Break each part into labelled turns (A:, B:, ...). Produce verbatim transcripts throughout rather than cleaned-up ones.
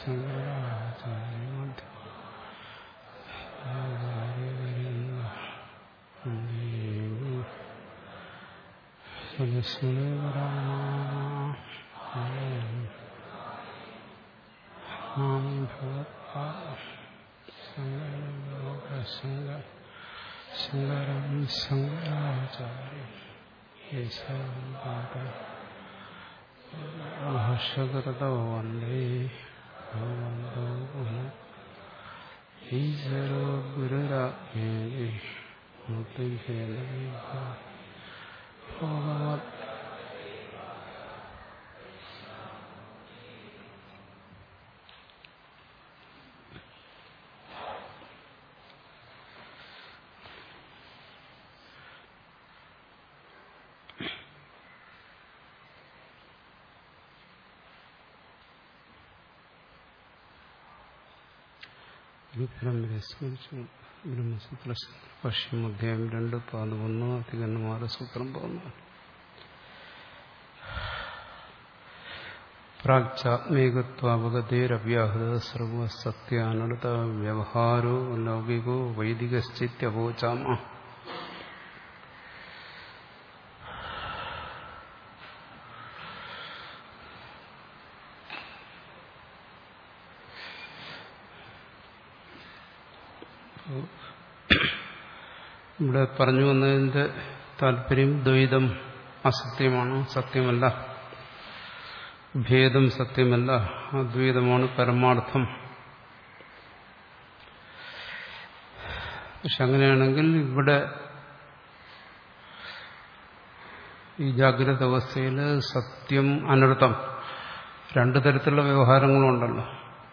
A: ശങ്കരം ശങ്കരാചാര്യം ഭാഷ്യകൃതോ വന്ദേ ഭഗവന്തോ ഈശ്വരോ ഗുരുരാജ്ഞേ ഭഗവത് ബ്രഹ്മസൂത്ര ഭാഷ്യം അധ്യായം രണ്ട് പാദം ഒന്ന് അധികന്മാര സൂത്രം പോകുന്നു. പ്രാഗ്ചാത്മേകത്വാവഗതേരവ്യാഹൃത സർവസത്യാനർത്ഥ വ്യവഹാരോ ലൗകികോ വൈദികശ്ചിത്യവോചാമ. ഇവിടെ പറഞ്ഞു വന്നതിന്റെ താല്പര്യം ദ്വൈതം അസത്യമാണ്, സത്യമല്ല. ഭേദം സത്യമല്ല, അദ്വൈതമാണ് പരമാർത്ഥം. പക്ഷെ അങ്ങനെയാണെങ്കിൽ ഇവിടെ ഈ ജാഗ്രത അവസ്ഥയിൽ സത്യം അനർത്ഥം രണ്ടു തരത്തിലുള്ള വ്യവഹാരങ്ങളുണ്ടല്ലോ.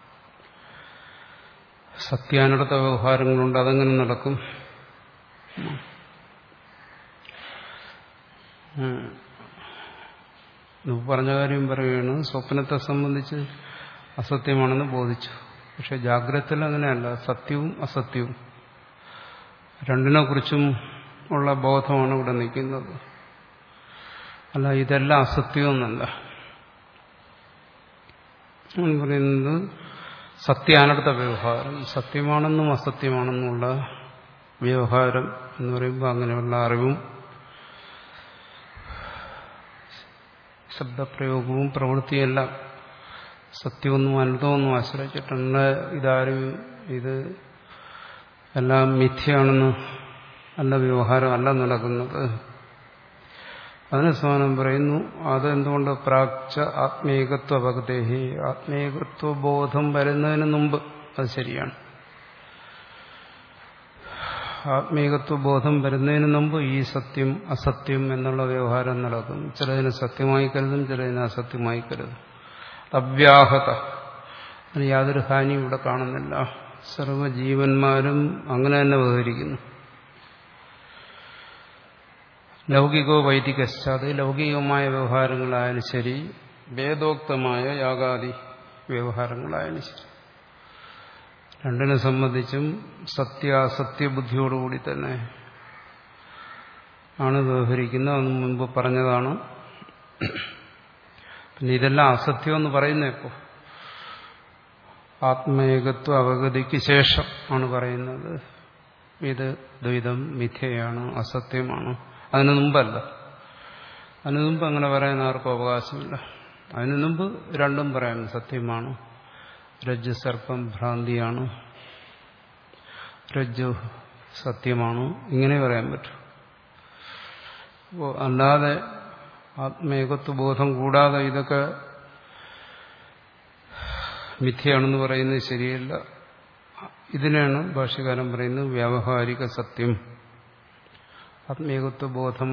A: സത്യാനർത്ഥ വ്യവഹാരങ്ങളുണ്ട്. അതെങ്ങനെ നടക്കും? പറഞ്ഞ കാര്യം പറയുകയാണ്. സ്വപ്നത്തെ സംബന്ധിച്ച് അസത്യമാണെന്ന് ബോധിച്ചു. പക്ഷെ ജാഗ്രതയിൽ അങ്ങനെയല്ല. സത്യവും അസത്യവും രണ്ടിനെ കുറിച്ചും ഉള്ള ബോധമാണ് ഇവിടെ നിൽക്കുന്നത്. അല്ല ഇതെല്ലാം അസത്യമെന്നല്ല. പറയുന്നത് സത്യാനർത്ഥ വ്യവഹാരം, സത്യമാണെന്നും അസത്യമാണെന്നുള്ള വ്യവഹാരം എന്ന് പറയുമ്പോൾ അങ്ങനെയുള്ള അറിവും ശബ്ദപ്രയോഗവും പ്രവൃത്തിയെല്ലാം സത്യമൊന്നും അനർത്ഥമൊന്നും ആശ്രയിച്ചിട്ടുണ്ട്. ഇതാരും ഇത് എല്ലാം മിഥ്യയാണെന്ന് അല്ല, വ്യവഹാരം അല്ല നടക്കുന്നത്. അതിന് സമാനം പറയുന്നു. അതെന്തുകൊണ്ട്? പ്രാഗ്ച ആത്മേകത്വ ഭഗതേഹി, ആത്മേകത്വ ബോധം വരുന്നതിന് മുമ്പ്. അത് ശരിയാണ്. ആത്മീകത്വ ബോധം വരുന്നതിന് മുമ്പ് ഈ സത്യം അസത്യം എന്നുള്ള വ്യവഹാരം നടക്കും. ചിലതിനെ സത്യമായി കരുതും, ചിലതിനെ അസത്യമായി കരുതും. അവ്യാഹത, അതിന് യാതൊരു ഹാനിയും ഇവിടെ കാണുന്നില്ല. സർവജീവന്മാരും അങ്ങനെ തന്നെ വ്യവഹരിക്കുന്നു. ലൗകികോ വൈദികശ്ച, അത് ലൗകികമായ വ്യവഹാരങ്ങളായാലും ശരി, വേദോക്തമായ യാഗാദി വ്യവഹാരങ്ങളായാലും ശരി, രണ്ടിനെ സംബന്ധിച്ചും സത്യാസത്യബുദ്ധിയോടുകൂടി തന്നെ ആണ് വ്യവഹരിക്കുന്നത്. അന്ന് മുൻപ് പറഞ്ഞതാണ്. പിന്നെ ഇതെല്ലാം അസത്യമെന്ന് പറയുന്നത് എപ്പോ? ആത്മേകത്വ അവഗതിക്ക് ശേഷം ആണ് പറയുന്നത്. ഇത് ദ്വൈതം മിഥ്യയാണ്, അസത്യമാണ്. അതിനു മുമ്പല്ല. അതിനു മുമ്പ് അങ്ങനെ പറയാൻ ആർക്കും അവകാശമില്ല. അതിനു മുമ്പ് രണ്ടും പറയാം. സത്യമാണ്, രജ്ജു സർപ്പം ഭ്രാന്തിയാണ്, രജ്ജു സത്യമാണ്, ഇങ്ങനെ പറയാൻ പറ്റും. അപ്പോൾ അല്ലാതെ ആത്മേകത്വ ബോധം കൂടാതെ ഇതൊക്കെ മിഥ്യയാണെന്ന് പറയുന്നത് ശരിയല്ല. ഇതിനാണ് ഭാഷ്യകാരൻ പറയുന്നത് വ്യാവഹാരിക സത്യം. ആത്മേകത്വ ബോധം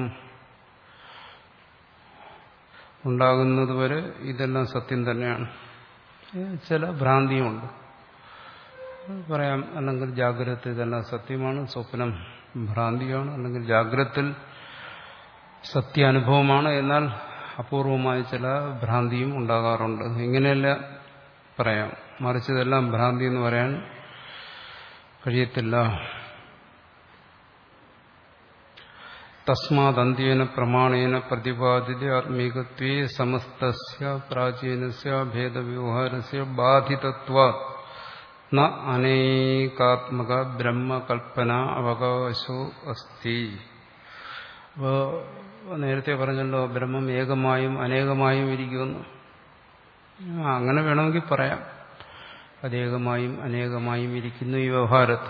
A: ഉണ്ടാകുന്നതുവരെ ഇതെല്ലാം സത്യം തന്നെയാണ്. ചില ഭ്രാന്തിയുമുണ്ട് പറയാം. അല്ലെങ്കിൽ ജാഗ്രത ഇതെല്ലാം സത്യമാണ്, സ്വപ്നം ഭ്രാന്തിയാണ്, അല്ലെങ്കിൽ ജാഗ്രതയിൽ സത്യാനുഭവമാണ്, എന്നാൽ അപൂർവമായ ചില ഭ്രാന്തിയും ഉണ്ടാകാറുണ്ട്. ഇങ്ങനെയല്ല പറയാം. മറിച്ച് ഇതെല്ലാം ഭ്രാന്തി എന്ന് പറയാൻ കഴിയത്തില്ല. തസ്മാദന്ത്യേന പ്രമാണേന പ്രതിപാദിത ആത്മീകത്വേ സമസ്തസ്യ പ്രാചീനസ്യ ഭേദവ്യവഹാരസ്യ ബാധിതത്വാത് ന അനേകാത്മക ബ്രഹ്മകൽപ്പന അവകാശോ അസ്തി. അപ്പോൾ നേരത്തെ പറഞ്ഞല്ലോ ബ്രഹ്മം ഏകമായും അനേകമായും ഇരിക്കുമെന്ന്. അങ്ങനെ വേണമെങ്കിൽ പറയാം, അതേകമായും അനേകമായും ഇരിക്കുന്നു ഈ വ്യവഹാരത്തിൽ.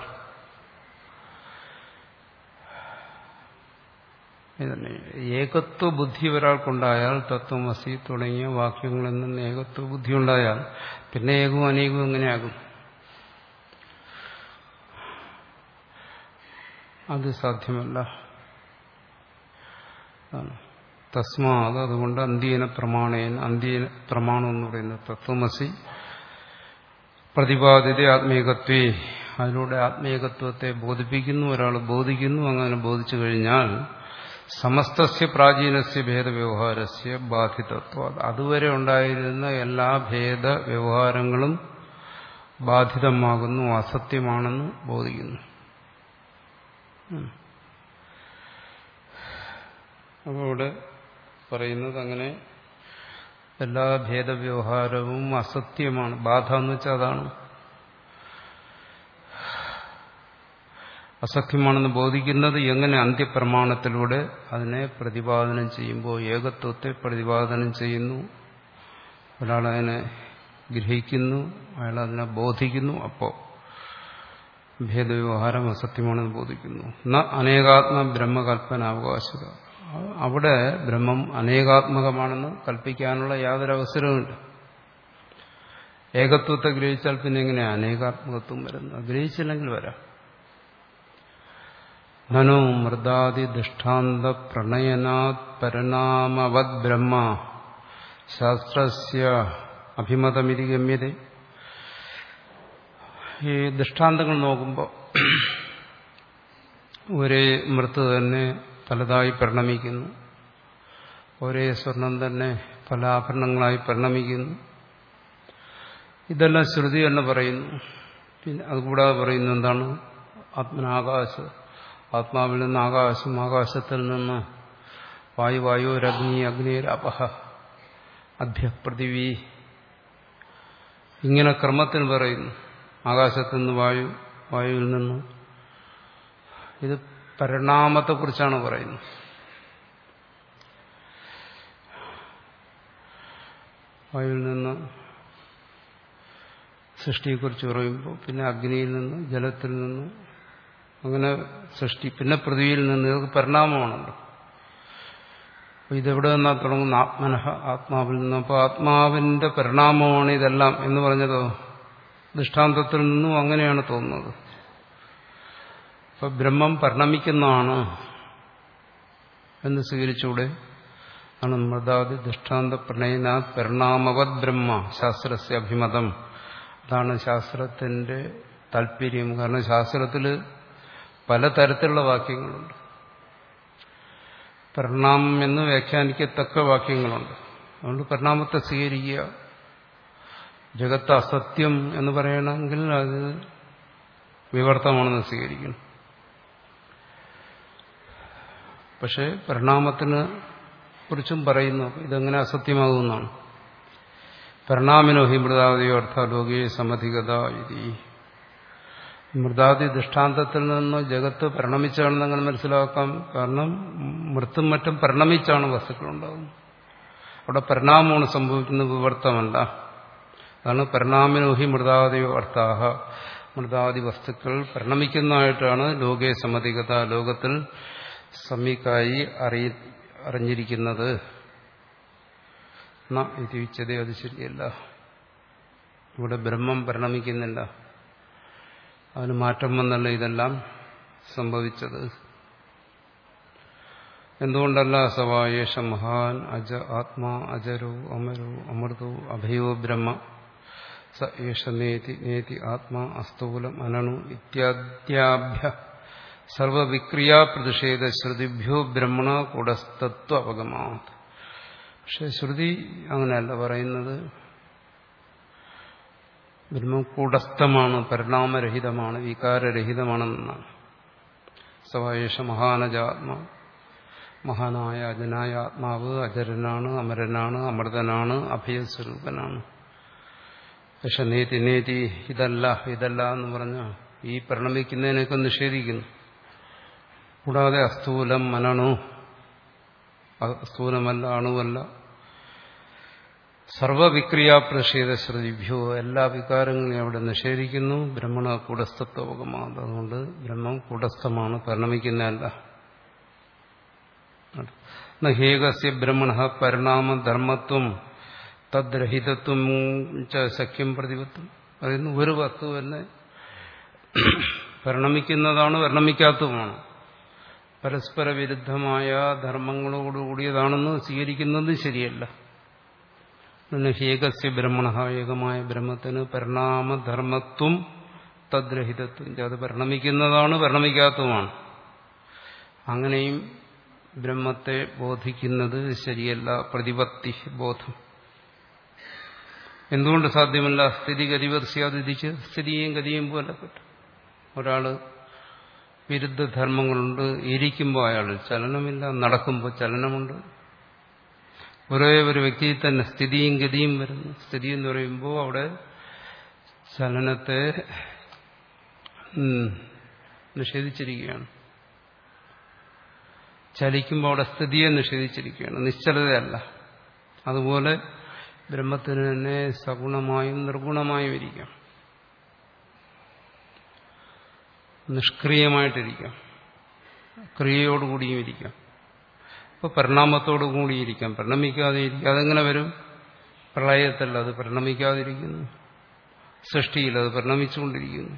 A: ഏകത്വ ബുദ്ധി ഒരാൾക്കുണ്ടായാൽ തത്വമസി തുടങ്ങിയ വാക്യങ്ങളിൽ നിന്ന് ഏകത്വ ബുദ്ധി ഉണ്ടായാൽ പിന്നെ ഏകവും അനേകവും എങ്ങനെയാകും? അത് സാധ്യമല്ല. തസ്മാത് അതുകൊണ്ട് അന്ത്യേന പ്രമാണേന, അന്ത്യേന പ്രമാണം എന്ന് പറയുന്നത് തത്വമസി പ്രതിപാദിത ആത്മീകത്വേ, അതിലൂടെ ആത്മീകത്വത്തെ ബോധിപ്പിക്കുന്നു, ഒരാൾ ബോധിക്കുന്നു. അങ്ങനെ ബോധിച്ചു കഴിഞ്ഞാൽ സമസ്തസ്യ പ്രാചീനസ്യ ഭേദവ്യവഹാരസ്യ ബാധിതത്വം, അതുവരെ ഉണ്ടായിരുന്ന എല്ലാ ഭേദ വ്യവഹാരങ്ങളും ബാധിതമാകുന്നു, അസത്യമാണെന്ന് ബോധിക്കുന്നു. അപ്പോൾ ഇവിടെ പറയുന്നത് അങ്ങനെ എല്ലാ ഭേദവ്യവഹാരവും അസത്യമാണ്. ബാധ എന്ന് വെച്ചാൽ അതാണ്, അസത്യമാണെന്ന് ബോധിക്കുന്നത് എങ്ങനെ? അന്ത്യപ്രമാണത്തിലൂടെ അതിനെ പ്രതിപാദനം ചെയ്യുമ്പോൾ ഏകത്വത്തെ പ്രതിപാദനം ചെയ്യുന്നു. ഒരാളതിനെ ഗ്രഹിക്കുന്നു, അയാൾ അതിനെ ബോധിക്കുന്നു. അപ്പോൾ ഭേദവ്യവഹാരം അസത്യമാണെന്ന് ബോധിക്കുന്നു. ന അനേകാത്മ ബ്രഹ്മകൽപ്പന അവകാശത, അവിടെ ബ്രഹ്മം അനേകാത്മകമാണെന്ന് കൽപ്പിക്കാനുള്ള യാതൊരു അവസരവുമില്ല. ഏകത്വത്തെ ഗ്രഹിച്ചാൽ പിന്നെ എങ്ങനെയാ അനേകാത്മകത്വം വരുന്നത്? ഗ്രഹിച്ചില്ലെങ്കിൽ വരാം. നനോ മൃദാദി ദൃഷ്ടാന്ത പ്രണയനാത് പരിണാമവത് ബ്രഹ്മ ശാസ്ത്രസ്യ അഭിമതമിതി ഗമ്യത. ഈ ദൃഷ്ടാന്തങ്ങൾ നോക്കുമ്പോൾ ഒരേ മൃത്ത് തന്നെ പലതായി പരിണമിക്കുന്നു, ഒരേ സ്വർണം തന്നെ പല ആഭരണങ്ങളായി പരിണമിക്കുന്നു. ഇതെല്ലാം ശ്രുതി എന്ന് പറയുന്നു. പിന്നെ അതുകൂടാതെ പറയുന്നു എന്താണ്? ആത്മനാകാശ, ആത്മാവിൽ നിന്ന് ആകാശം, ആകാശത്തിൽ നിന്ന് വായു, വായുരഗ്നി, അഗ്നിരപഹ, അഭ്യപൃഥിവി, ഇങ്ങനെ ക്രമത്തിന് പറയുന്നു. ആകാശത്തിൽ നിന്ന് വായു, വായുവിൽ നിന്ന്. ഇത് പരിണാമത്തെക്കുറിച്ചാണ് പറയുന്നത്. വായുവിൽ നിന്ന് സൃഷ്ടിയെക്കുറിച്ച് പറയുമ്പോൾ പിന്നെ അഗ്നിയിൽ നിന്ന്, ജലത്തിൽ നിന്ന്, അങ്ങനെ സൃഷ്ടി, പിന്നെ പൃഥ്വിയിൽ നിന്ന്. ഇതൊക്കെ പരിണാമമാണല്ലോ. അപ്പോൾ ഇതെവിടെ നിന്നാ തുടങ്ങുന്ന? ആത്മനഃ, ആത്മാവിൽ നിന്ന്. അപ്പോൾ ആത്മാവിന്റെ പരിണാമമാണ് ഇതെല്ലാം എന്ന് പറഞ്ഞതോ ദൃഷ്ടാന്തത്തിൽ നിന്നും അങ്ങനെയാണ് തോന്നുന്നത്. അപ്പൊ ബ്രഹ്മം പരിണമിക്കുന്നതാണ് എന്ന് സ്വീകരിച്ചൂടെ? ആണ് മൃദാദി ദൃഷ്ടാന്ത പ്രണയന പരിണാമവത് ബ്രഹ്മ ശാസ്ത്രസ്യ അഭിമതം. അതാണ് ശാസ്ത്രത്തിന്റെ താല്പര്യം. കാരണം ശാസ്ത്രത്തിൽ പലതരത്തിലുള്ള വാക്യങ്ങളുണ്ട്. പരിണാമം എന്ന് വ്യാഖ്യാനിക്കത്തക്ക വാക്യങ്ങളുണ്ട്. അതുകൊണ്ട് പരിണാമത്തെ സ്വീകരിക്കുക. ജഗത്ത് അസത്യം എന്ന് പറയണമെങ്കിൽ അത് വിവർത്തമാണെന്ന് സ്വീകരിക്കണം. പക്ഷെ പരിണാമത്തിനെ കുറിച്ചും പറയുന്നു. ഇതെങ്ങനെ അസത്യമാകുമെന്നാണ്. പരിണാമിനോ ഹി മൃദാദിയോ അർത്ഥാലോകേ സമധികത ഇതി. മൃദാദി ദൃഷ്ടാന്തത്തിൽ നിന്ന് ജഗത്ത് പരിണമിച്ചാണെന്ന് അങ്ങനെ മനസ്സിലാക്കാം. കാരണം മൃത്തും മറ്റും പരിണമിച്ചാണ് വസ്തുക്കളുണ്ടാകുന്നത്. അവിടെ പരിണാമമാണ് സംഭവിക്കുന്നത്, വിവർത്തമല്ല. അതാണ് പരിണാമിനോ ഹി മൃദാദിയോ അർത്ഥാഹ. മൃദാദി വസ്തുക്കൾ പരിണമിക്കുന്നതായിട്ടാണ് ലോകേ സമധികത, ലോകത്തിൽ സമീകായി അറിയ അറിഞ്ഞിരിക്കുന്നത്. ഇത് ഉച്ചതേ, അത് ശരിയല്ല. ഇവിടെ ബ്രഹ്മം പരിണമിക്കുന്നില്ല, അതിന് മാറ്റം വന്നല്ല ഇതെല്ലാം സംഭവിച്ചത്. എന്തുകൊണ്ടല്ല? സവായേഷ മഹാൻ അജ ആത്മാ അജരോ അമരോ അമൃതോ അഭയോ ബ്രഹ്മ സ ഏഷ നേതി നേതി ആത്മാ അസ്തൂലം അനണു ഇത്യാദ്യാഭ്യ സർവവിക്രിയാ പ്രതിഷേധ ശ്രുതിഭ്യോ ബ്രഹ്മണ കൂടസ്തത്വ അവഗമാത്. പക്ഷെ ശ്രുതി അങ്ങനെയല്ല പറയുന്നത്. ബ്രഹ്മം കൂടസ്ഥമാണ്, പരിണാമരഹിതമാണ്, വികാരരഹിതമാണെന്നാണ്. സവായേഷ മഹാനജാത്മ, മഹാനായ അജനായ ആത്മാവ് അജരനാണ്, അമരനാണ്, അമൃതനാണ്, അഭയസ്വരൂപനാണ്. പക്ഷെ നേതി നേതി ഇതല്ല ഇതല്ല എന്ന് പറഞ്ഞ ഈ പരിണമിക്കുന്നതിനൊക്കെ നിഷേധിക്കുന്നു. കൂടാതെ അസ്ഥൂലം മനണു, സ്ഥൂലമല്ല, അണുവല്ല, സർവവിക്രിയാ പ്രതിഷേധ ശ്രുതിഭ്യോ, എല്ലാ വികാരങ്ങളെയും അവിടെ നിഷേധിക്കുന്നു. ബ്രഹ്മണ കൂടസ്ഥത്വകമാണ്. അതുകൊണ്ട് ബ്രഹ്മം കൂടസ്ഥമാണ്, പരിണമിക്കുന്നതല്ല. ഹേകസ്യ ബ്രഹ്മണ പരിണാമധർമ്മത്വം തദ്രഹിതത്വം സഖ്യം പ്രതിപത്തും. പറയുന്നു ഒരു വസ്തു തന്നെ പരിണമിക്കുന്നതാണ്, പരിണമിക്കാത്തതുമാണ്. പരസ്പര വിരുദ്ധമായ ധർമ്മങ്ങളോടുകൂടിയതാണെന്ന് സ്വീകരിക്കുന്നത് ശരിയല്ല. ഹേകസ്യ ബ്രഹ്മണ, ഏകമായ ബ്രഹ്മത്തിന് പരിണാമധർമ്മത്വം തദ്രഹിതത്വം, അത് പരിണമിക്കുന്നതാണ്, പരിണമിക്കാത്തതുമാണ്. അങ്ങനെയും ബ്രഹ്മത്തെ ബോധിക്കുന്നത് ശരിയല്ല. പ്രതിപത്തി ബോധം എന്തുകൊണ്ട് സാധ്യമല്ല? സ്ഥിതി ഗതിവത്സ്യാതിരിച്ച് സ്ഥിതിയും ഗതിയും പോലെ പറ്റും. ഒരാള് വിരുദ്ധ ധർമ്മങ്ങളുണ്ട്, ഇരിക്കുമ്പോൾ അയാൾ ചലനമില്ല, നടക്കുമ്പോൾ ചലനമുണ്ട്. ഒരേ ഒരു വ്യക്തിയിൽ തന്നെ സ്ഥിതിയും ഗതിയും വരുന്നു. സ്ഥിതി എന്ന് പറയുമ്പോൾ അവിടെ ചലനത്തെ നിഷേധിച്ചിരിക്കുകയാണ്. ചലിക്കുമ്പോൾ അവിടെ സ്ഥിതിയെ നിഷേധിച്ചിരിക്കുകയാണ്, നിശ്ചലതയല്ല. അതുപോലെ ബ്രഹ്മത്തിന് തന്നെ സഗുണമായും നിർഗുണമായും ഇരിക്കാം, നിഷ്ക്രിയമായിട്ടിരിക്കാം, ക്രിയയോടുകൂടിയും ഇരിക്കാം. അപ്പോൾ പരിണാമത്തോടു കൂടിയിരിക്കാം, പരിണമിക്കാതെ ഇരിക്കാം. അതെങ്ങനെ വരും? പ്രളയത്തിൽ അത് പരിണമിക്കാതിരിക്കുന്നു, സൃഷ്ടിയിൽ അത് പരിണമിച്ചുകൊണ്ടിരിക്കുന്നു.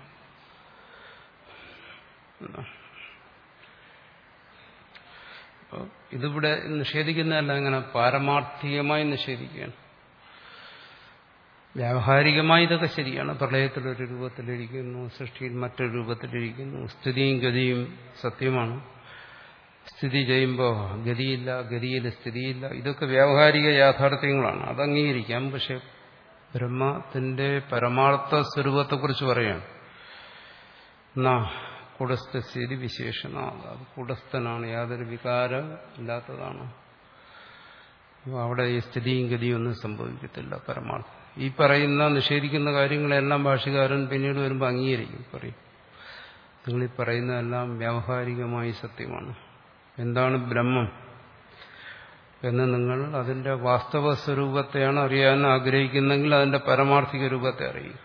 A: ഇതിവിടെ നിഷേധിക്കുന്നതല്ല, അങ്ങനെ പാരമാർത്ഥികമായി നിഷേധിക്കുകയാണ്. വ്യാവഹാരികമായി ഇതൊക്കെ ശരിയാണ്. പ്രളയത്തിലൊരു രൂപത്തിലിരിക്കുന്നു, സൃഷ്ടിയിൽ മറ്റൊരു രൂപത്തിലിരിക്കുന്നു. സ്ഥിതിയും ഗതിയും സത്യമാണ്. സ്ഥിതി ചെയ്യുമ്പോൾ ഗതിയില്ല, ഗതിയിൽ സ്ഥിതിയില്ല. ഇതൊക്കെ വ്യാവഹാരിക യാഥാർത്ഥ്യങ്ങളാണ്, അത് അംഗീകരിക്കാം. പക്ഷെ ബ്രഹ്മത്തിന്റെ പരമാർത്ഥ സ്വരൂപത്തെക്കുറിച്ച് പറയാം. എന്നാ കൂടസ്ഥസ്ഥിതി വിശേഷണ, അത് കൂടസ്ഥനാണ്, യാതൊരു വികാരം ഇല്ലാത്തതാണ്. അവിടെ ഈ സ്ഥിതിയും ഗതിയും ഒന്നും സംഭവിക്കത്തില്ല. പരമാർത്ഥം ഈ പറയുന്ന നിഷേധിക്കുന്ന കാര്യങ്ങളെല്ലാം ഭാഷ്യകാരൻ പിന്നീട് വരുമ്പോൾ അംഗീകരിക്കും, പറയും നിങ്ങളീ പറയുന്നതെല്ലാം വ്യാവഹാരികമായി സത്യമാണ്. എന്താണ് ബ്രഹ്മം എന്ന് നിങ്ങൾ അതിന്റെ വാസ്തവ സ്വരൂപത്തെയാണ് അറിയാൻ ആഗ്രഹിക്കുന്നെങ്കിൽ അതിന്റെ പരമാർത്ഥിക രൂപത്തെ അറിയുക.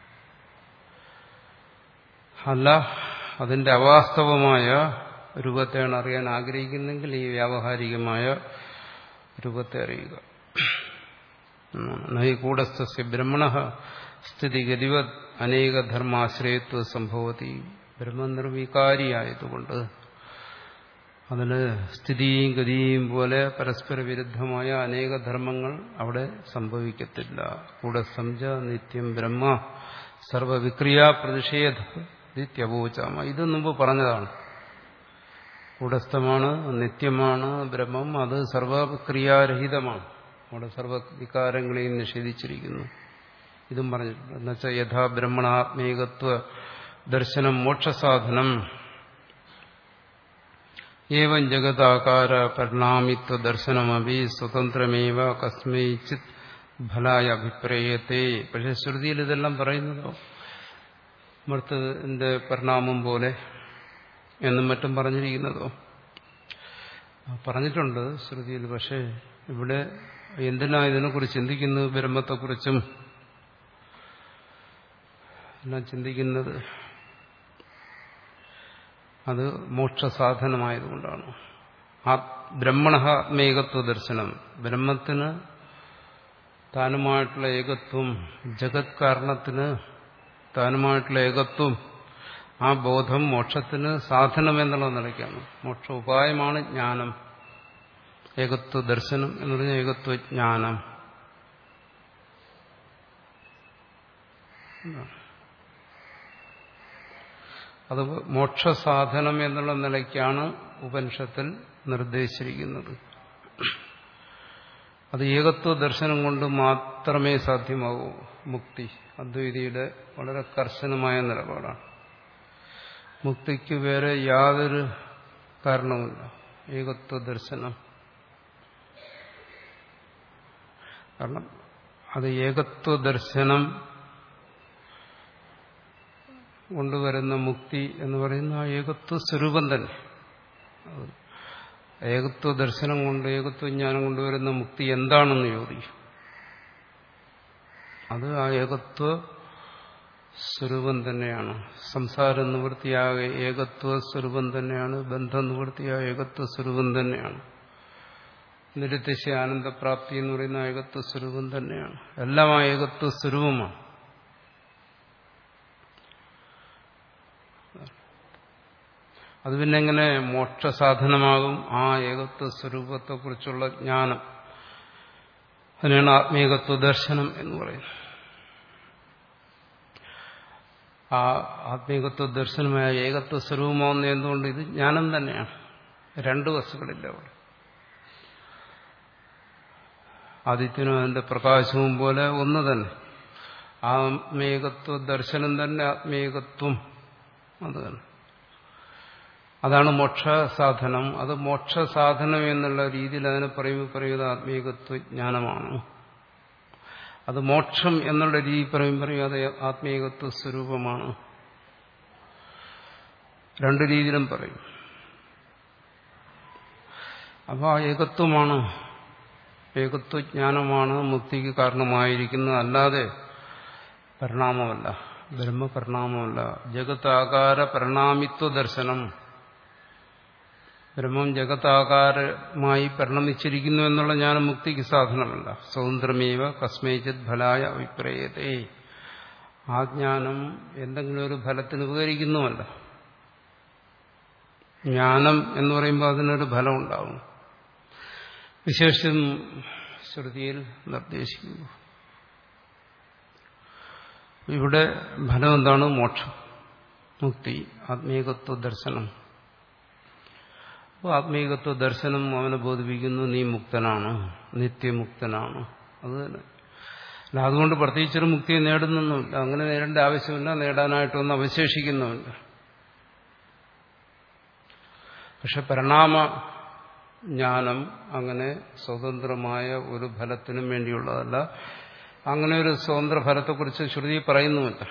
A: അല്ല അതിന്റെ അവാസ്തവമായ രൂപത്തെയാണ് അറിയാൻ ആഗ്രഹിക്കുന്നെങ്കിൽ ഈ വ്യാവഹാരികമായ രൂപത്തെ അറിയുക. നഹി കൂടസ്ഥസ്യ ബ്രഹ്മണ സ്ഥിതിഗതിവത് അനേക ധർമാശ്രയത്വ സംഭവത്തി. ബ്രഹ്മം നിർവികാരിയായതുകൊണ്ട് അതിന് സ്ഥിതിയും ഗതിയും പോലെ പരസ്പര വിരുദ്ധമായ അനേക ധർമ്മങ്ങൾ അവിടെ സംഭവിക്കത്തില്ല. കൂടസ്ഥംച നിത്യം ബ്രഹ്മ സർവവിക്രിയാ പ്രതിഷേധ നിത്യവോചാമ. ഇത് മുമ്പ് പറഞ്ഞതാണ്. കൂടസ്ഥമാണ്, നിത്യമാണ് ബ്രഹ്മം, അത് സർവക്രിയാരഹിതമാണ്. അവിടെ സർവവികാരങ്ങളെയും നിഷേധിച്ചിരിക്കുന്നു. ഇതും പറഞ്ഞിട്ടുണ്ട്. എന്നുവെച്ചാൽ യഥാ ബ്രഹ്മണാത്മേകത്വ ദർശനം മോക്ഷസാധനം ഏവം ജഗതാകാര പരിണാമിത്വ ദർശനമപി സ്വതന്ത്രമേവ കസ്മൈചിത് ഫലായ അഭിപ്രേയത്തെ. പക്ഷെ ശ്രുതിയിൽ ഇതെല്ലാം പറയുന്നതോ മൃത്തിന്റെ പരിണാമം പോലെ എന്നും മറ്റും പറഞ്ഞിരിക്കുന്നതോ പറഞ്ഞിട്ടുണ്ട് ശ്രുതിയിൽ. പക്ഷെ ഇവിടെ എന്തിനാ ഇതിനെക്കുറിച്ച് ചിന്തിക്കുന്നത്? ബ്രഹ്മത്തെക്കുറിച്ചും എല്ലാം ചിന്തിക്കുന്നത് അത് മോക്ഷസാധനമായതുകൊണ്ടാണ്. ആ ബ്രഹ്മണ ആത്മേകത്വ ദർശനം, ബ്രഹ്മത്തിന് താനുമായിട്ടുള്ള ഏകത്വം, ജഗത് കാരണത്തിന് താനുമായിട്ടുള്ള ഏകത്വം, ആ ബോധം മോക്ഷത്തിന് സാധനം എന്നുള്ള നിലയ്ക്കാണ്. മോക്ഷ ഉപായമാണ് ജ്ഞാനം. ഏകത്വ ദർശനം എന്ന് പറഞ്ഞാൽ ഏകത്വജ്ഞാനം. അത് മോക്ഷസാധനം എന്നുള്ള നിലയ്ക്കാണ് ഉപനിഷത്തിൽ നിർദ്ദേശിച്ചിരിക്കുന്നത്. അത് ഏകത്വ ദർശനം കൊണ്ട് മാത്രമേ സാധ്യമാകൂ. മുക്തി അദ്വൈതിയുടെ വളരെ കർശനമായ നിലപാടാണ്. മുക്തിക്ക് വേറെ യാതൊരു കാരണവുമില്ല. ഏകത്വ ദർശനം. കാരണം അത് ഏകത്വ ദർശനം കൊണ്ടുവരുന്ന മുക്തി എന്ന് പറയുന്ന ആ ഏകത്വ സ്വരൂപം തന്നെ. ഏകത്വ ദർശനം കൊണ്ട് ഏകത്വ ജ്ഞാനം കൊണ്ടുവരുന്ന മുക്തി എന്താണെന്ന് ചോദിക്കും. അത് ആ ഏകത്വ സ്വരൂപം തന്നെയാണ്. സംസാര നിവൃത്തിയായ ഏകത്വ സ്വരൂപം തന്നെയാണ്. ബന്ധ നിവൃത്തിയായ ഏകത്വ സ്വരൂപം തന്നെയാണ്. നിരുദ്ദേശ ആനന്ദപ്രാപ്തി എന്ന് പറയുന്ന ഏകത്വ സ്വരൂപം തന്നെയാണ്. എല്ലാം ആ ഏകത്വ സ്വരൂപമാണ്. അത് പിന്നെ എങ്ങനെ മോക്ഷസാധനമാകും? ആ ഏകത്വ സ്വരൂപത്തെക്കുറിച്ചുള്ള ജ്ഞാനം. അതിനാണ് ആത്മീകത്വ ദർശനം എന്ന് പറയുന്നത്. ആ ആത്മീകത്വ ദർശനമായ ഏകത്വ സ്വരൂപമാവുന്ന എന്തുകൊണ്ട്? ഇത് ജ്ഞാനം തന്നെയാണ്. രണ്ട് വസ്തുക്കളില്ല അവിടെ. ആദിത്യനും അതിന്റെ പ്രകാശവും പോലെ ഒന്ന് തന്നെ. ആത്മീകത്വ ദർശനം തന്നെ ആത്മീകത്വം അത് തന്നെ. അതാണ് മോക്ഷസാധനം. അത് മോക്ഷസാധനം എന്നുള്ള രീതിയിൽ അതിനെ പറയുമ്പോൾ പറയുന്നത് ആത്മീകത്വ ജ്ഞാനമാണ്. അത് മോക്ഷം എന്നുള്ള രീതി പറയും പറയും അത് ആത്മീകത്വ സ്വരൂപമാണ്. രണ്ടു രീതിയിലും പറയും. അപ്പോൾ ആ ഏകത്വമാണ്, ഏകത്വജ്ഞാനമാണ് മുക്തിക്ക് കാരണമായിരിക്കുന്നത്. അല്ലാതെ പരിണാമമല്ല, ബ്രഹ്മപരിണാമമല്ല. ജഗത്താകാര പരിണാമിത്വ ദർശനം. ബ്രഹ്മം ജഗത്താകാരമായി പരിണമിച്ചിരിക്കുന്നു എന്നുള്ള ജ്ഞാനം മുക്തിക്ക് സാധനമല്ല. സ്വതന്ത്രമേവ കസ്മൈചിത് ഫലായ അഭിപ്രേയതേ. ആ ജ്ഞാനം എന്തെങ്കിലും ഒരു ഫലത്തിന് ഉപകരിക്കുന്നുമല്ല. ജ്ഞാനം എന്ന് പറയുമ്പോൾ അതിനൊരു ഫലം ഉണ്ടാകും. വിശേഷം ശ്രുതിയിൽ നിർദ്ദേശിക്കുന്നു. ഇവിടെ ഫലം എന്താണ്? മോക്ഷം, മുക്തി, ആത്മീകത്വ ദർശനം. അപ്പോൾ ആത്മീകത്വ ദർശനം അവനെ ബോധിപ്പിക്കുന്നു നീ മുക്തനാണ്, നിത്യമുക്തനാണ്. അത് തന്നെ. അല്ല അതുകൊണ്ട് പ്രത്യേകിച്ചൊരു മുക്തിയെ നേടുന്നൊന്നുമില്ല. അങ്ങനെ നേടേണ്ട ആവശ്യമില്ല, നേടാനായിട്ടൊന്നും അവശേഷിക്കുന്നുമില്ല. പക്ഷെ പരിണാമ ജ്ഞാനം അങ്ങനെ സ്വതന്ത്രമായ ഒരു ഫലത്തിനും വേണ്ടിയുള്ളതല്ല. അങ്ങനെ ഒരു സ്വതന്ത്ര ഫലത്തെക്കുറിച്ച് ശ്രുതി പറയുന്നുമില്ല.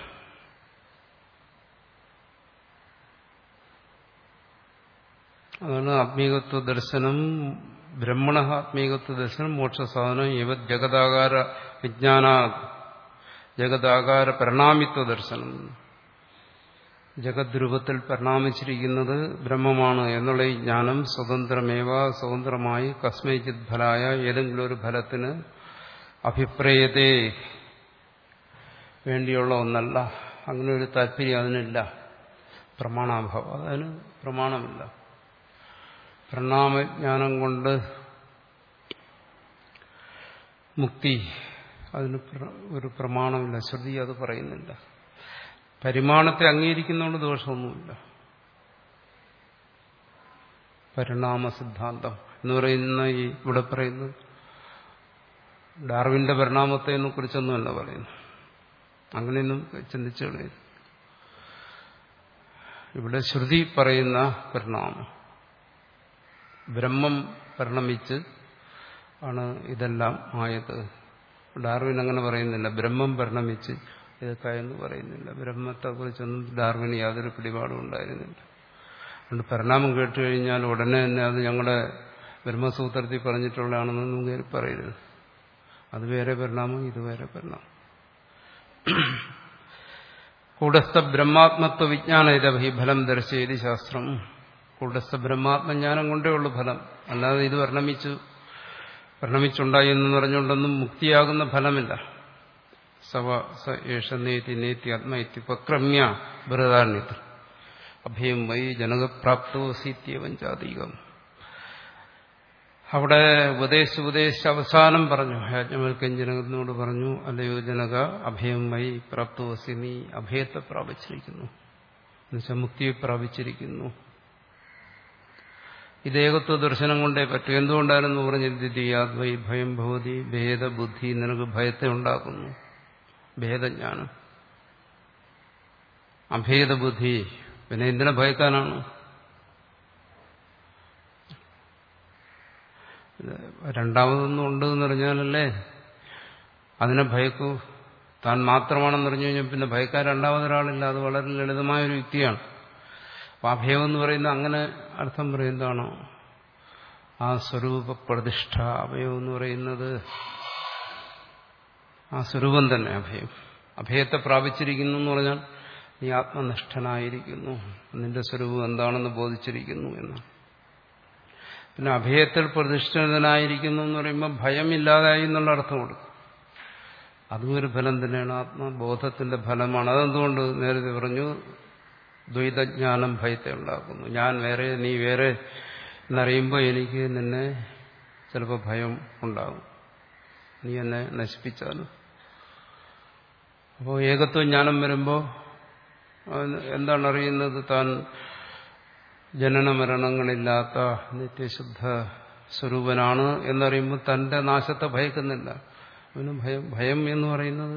A: അതാണ് ആത്മീകത്വ ദർശനം. ബ്രഹ്മണ ആത്മീകത്വ ദർശനം മോക്ഷസാധനം. ഇവ ജഗതാകാര വിജ്ഞാന ജഗതാകാര പരിണാമിത്വ ദർശനം. ജഗദ്രൂപത്തിൽ പരിണാമിച്ചിരിക്കുന്നത് ബ്രഹ്മമാണ് എന്നുള്ള ഈ ജ്ഞാനം സ്വതന്ത്രമേവ, സ്വതന്ത്രമായി കസ്മൈചിത് ഫലായ ഏതെങ്കിലും ഒരു ഫലത്തിന് അഭിപ്രേയതേ വേണ്ടിയുള്ള ഒന്നല്ല. അങ്ങനെ ഒരു താല്പര്യം അതിനില്ല. പ്രമാണാഭാവം, അതിന് പ്രമാണമില്ല. പരിണാമജ്ഞാനം കൊണ്ട് മുക്തി, അതിന് ഒരു പ്രമാണമില്ല. ശ്രുതി അത് പറയുന്നില്ല. പരിമാണത്തെ അംഗീകരിക്കുന്നതുകൊണ്ട് ദോഷമൊന്നുമില്ല. പരിണാമ സിദ്ധാന്തം എന്ന് പറയുന്ന ഈ ഇവിടെ പറയുന്നത് ഡാർവിന്റെ പരിണാമത്തെ കുറിച്ചൊന്നുമല്ല പറയുന്നു. അങ്ങനെയൊന്നും ചിന്തിച്ചു കളയരുത്. ഇവിടെ ശ്രുതി പറയുന്ന പരിണാമം, ബ്രഹ്മം പരിണമിച്ച് ആണ് ഇതെല്ലാം ആയത്. ഡാർവിൻ അങ്ങനെ പറയുന്നില്ല. ബ്രഹ്മം പരിണമിച്ച് ഇതൊക്കെ എന്ന് പറയുന്നില്ല. ബ്രഹ്മത്തെക്കുറിച്ചൊന്നും ഡാർവിന് യാതൊരു പിടിപാടും ഉണ്ടായിരുന്നില്ല. അതുകൊണ്ട് പരിണാമം കേട്ടു കഴിഞ്ഞാൽ ഉടനെ തന്നെ അത് ഞങ്ങളുടെ ബ്രഹ്മസൂത്രത്തിൽ പറഞ്ഞിട്ടുള്ളതാണെന്നൊന്നും കയറി പറയരുത്. അത് വേറെ പരിണാമം, ഇത് വേറെ പരിണാമം. കൂടസ്ഥ ബ്രഹ്മാത്മത്വ വിജ്ഞാന ഇതഭി ഫലം ദർശയതി ശാസ്ത്രം. കൂടസ്ഥ ബ്രഹ്മാത്മജ്ഞാനം കൊണ്ടേ ഉള്ളൂ ഫലം. അല്ലാതെ ഇത് പരിണമിച്ചു പരിണമിച്ചുണ്ടായി എന്ന് പറഞ്ഞുകൊണ്ടൊന്നും മുക്തിയാകുന്ന ഫലമില്ല. സവ സ ഏഷ നേതി നേതി ആത്മ ഇത്യുപക്രമ്യ ബൃഹദാരണ്യത്തിൽ അഭയം വൈ ജനകപ്രാപ്തോ സീത്യവം ചാതീകം. അവിടെ ഉപദേശ ഉപദേശ അവസാനം പറഞ്ഞു. യാജ്ഞവൽക്കൻ ജനകനോട് പറഞ്ഞു, അല്ലയോ ജനക, അഭയം വൈ പ്രാപ്തോസി, നീ അഭയത്തെ പ്രാപിച്ചിരിക്കുന്നു, എന്നുവെച്ചാൽ മുക്തിയെ പ്രാപിച്ചിരിക്കുന്നു. ഇത് ഏകത്വ ദർശനം കൊണ്ടേ പറ്റൂ. എന്തുകൊണ്ടായിരുന്നു പറഞ്ഞത്? ദ്വിതീയാദ്വൈ ഭയം ഭവതി, ഭേദബുദ്ധി, നിനക്ക് ഭയത്തെ ഉണ്ടാക്കുന്നു. ഭേദജ്ഞാനം, അഭേദബുദ്ധി. പിന്നെ എന്തിനെ ഭയക്കാനാണ്? രണ്ടാമതൊന്നും ഉണ്ട് എന്ന് പറഞ്ഞാലല്ലേ അതിനെ ഭയക്കൂ. താൻ മാത്രമാണെന്ന് പറഞ്ഞു കഴിഞ്ഞാൽ പിന്നെ ഭയക്കാൻ രണ്ടാമതൊരാളില്ല. അത് വളരെ ലളിതമായൊരു യുക്തിയാണ്. അപ്പം അഭയം എന്ന് പറയുന്ന അങ്ങനെ അർത്ഥം പറയുന്നതാണോ? ആ സ്വരൂപ പ്രതിഷ്ഠ അഭയം എന്ന് പറയുന്നത് ആ സ്വരൂപം തന്നെ അഭയം. അഭയത്തെ പ്രാപിച്ചിരിക്കുന്നു എന്ന് പറഞ്ഞാൽ നീ ആത്മനിഷ്ഠനായിരിക്കുന്നു, നിന്റെ സ്വരൂപം എന്താണെന്ന് ബോധിച്ചിരിക്കുന്നു എന്നാണ്. പിന്നെ അഭയത്തിൽ പ്രതിഷ്ഠിതനായിരിക്കുന്നു എന്ന് പറയുമ്പോൾ ഭയമില്ലാതായി എന്നുള്ള അർത്ഥം കൊടുക്കും. അതും ഒരു ഫലം തന്നെയാണ്, ആത്മബോധത്തിന്റെ ഫലമാണ്. അതെന്തുകൊണ്ട് നേരത്തെ പറഞ്ഞു ദ്വൈതജ്ഞാനം ഭയത്തെ ഉണ്ടാക്കുന്നു. ഞാൻ വേറെ നീ വേറെ എന്നറിയുമ്പോൾ എനിക്ക് നിന്നെ ചിലപ്പോൾ ഭയം ഉണ്ടാകും, നീ എന്നെ നശിപ്പിച്ചാലും. അപ്പോൾ ഏകത്വ ജ്ഞാനം വരുമ്പോൾ എന്താണ് അറിയുന്നത്? താൻ ജനന മരണങ്ങളില്ലാത്ത നിത്യശുദ്ധ സ്വരൂപനാണ് എന്നറിയുമ്പോൾ തന്റെ നാശത്തെ ഭയക്കുന്നില്ല. അവന് ഭയം ഭയം എന്ന് പറയുന്നത്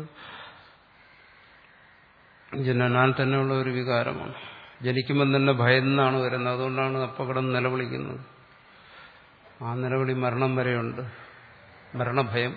A: ജനനാൽ തന്നെയുള്ള ഒരു വികാരമാണ്. ജനിക്കുമ്പോൾ തന്നെ ഭയന്നാണ് വരുന്നത്. അതുകൊണ്ടാണ് അപ്പകടം നിലവിളിക്കുന്നത്. ആ നിലവിളി മരണം വരെയുണ്ട്, മരണഭയം.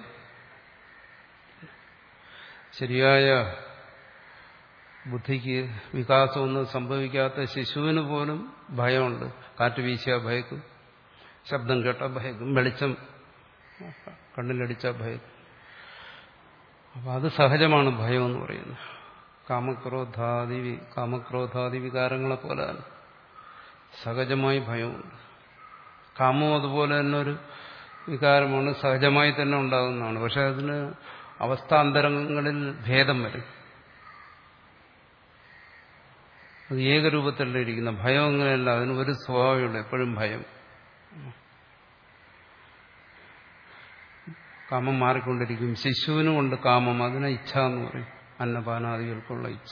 A: ശരിയായ ബുദ്ധിക്ക് വികാസമൊന്നും സംഭവിക്കാത്ത ശിശുവിന് പോലും ഭയമുണ്ട്. കാറ്റ് വീശിയാൽ ഭയക്കും, ശബ്ദം കേട്ടാൽ ഭയക്കും, വെളിച്ചം കണ്ണിലടിച്ചാൽ ഭയക്കും. അപ്പം അത് സഹജമാണ് ഭയം എന്ന് പറയുന്നത്. കാമക്രോധാദി കാമക്രോധാദി വികാരങ്ങളെ പോലെ സഹജമായി ഭയമുണ്ട്. കാമവും അതുപോലെ തന്നെ ഒരു വികാരമാണ്, സഹജമായി തന്നെ ഉണ്ടാകുന്നതാണ്. പക്ഷെ അതിന് അവസ്ഥാന്തരങ്ങളിൽ ഭേദം വരും. അത് ഏകരൂപത്തിലല്ല ഇരിക്കുന്ന. ഭയം അങ്ങനെയല്ല, അതിന് ഒരു സ്വഭാവമുള്ളൂ, എപ്പോഴും ഭയം. കാമം മാറിക്കൊണ്ടിരിക്കും. ശിശുവിനുമുണ്ട് കാമം, അതിനെ ഇച്ഛ എന്ന് പറയും. അന്നപാനാദികൾക്കുള്ള ഇച്ഛ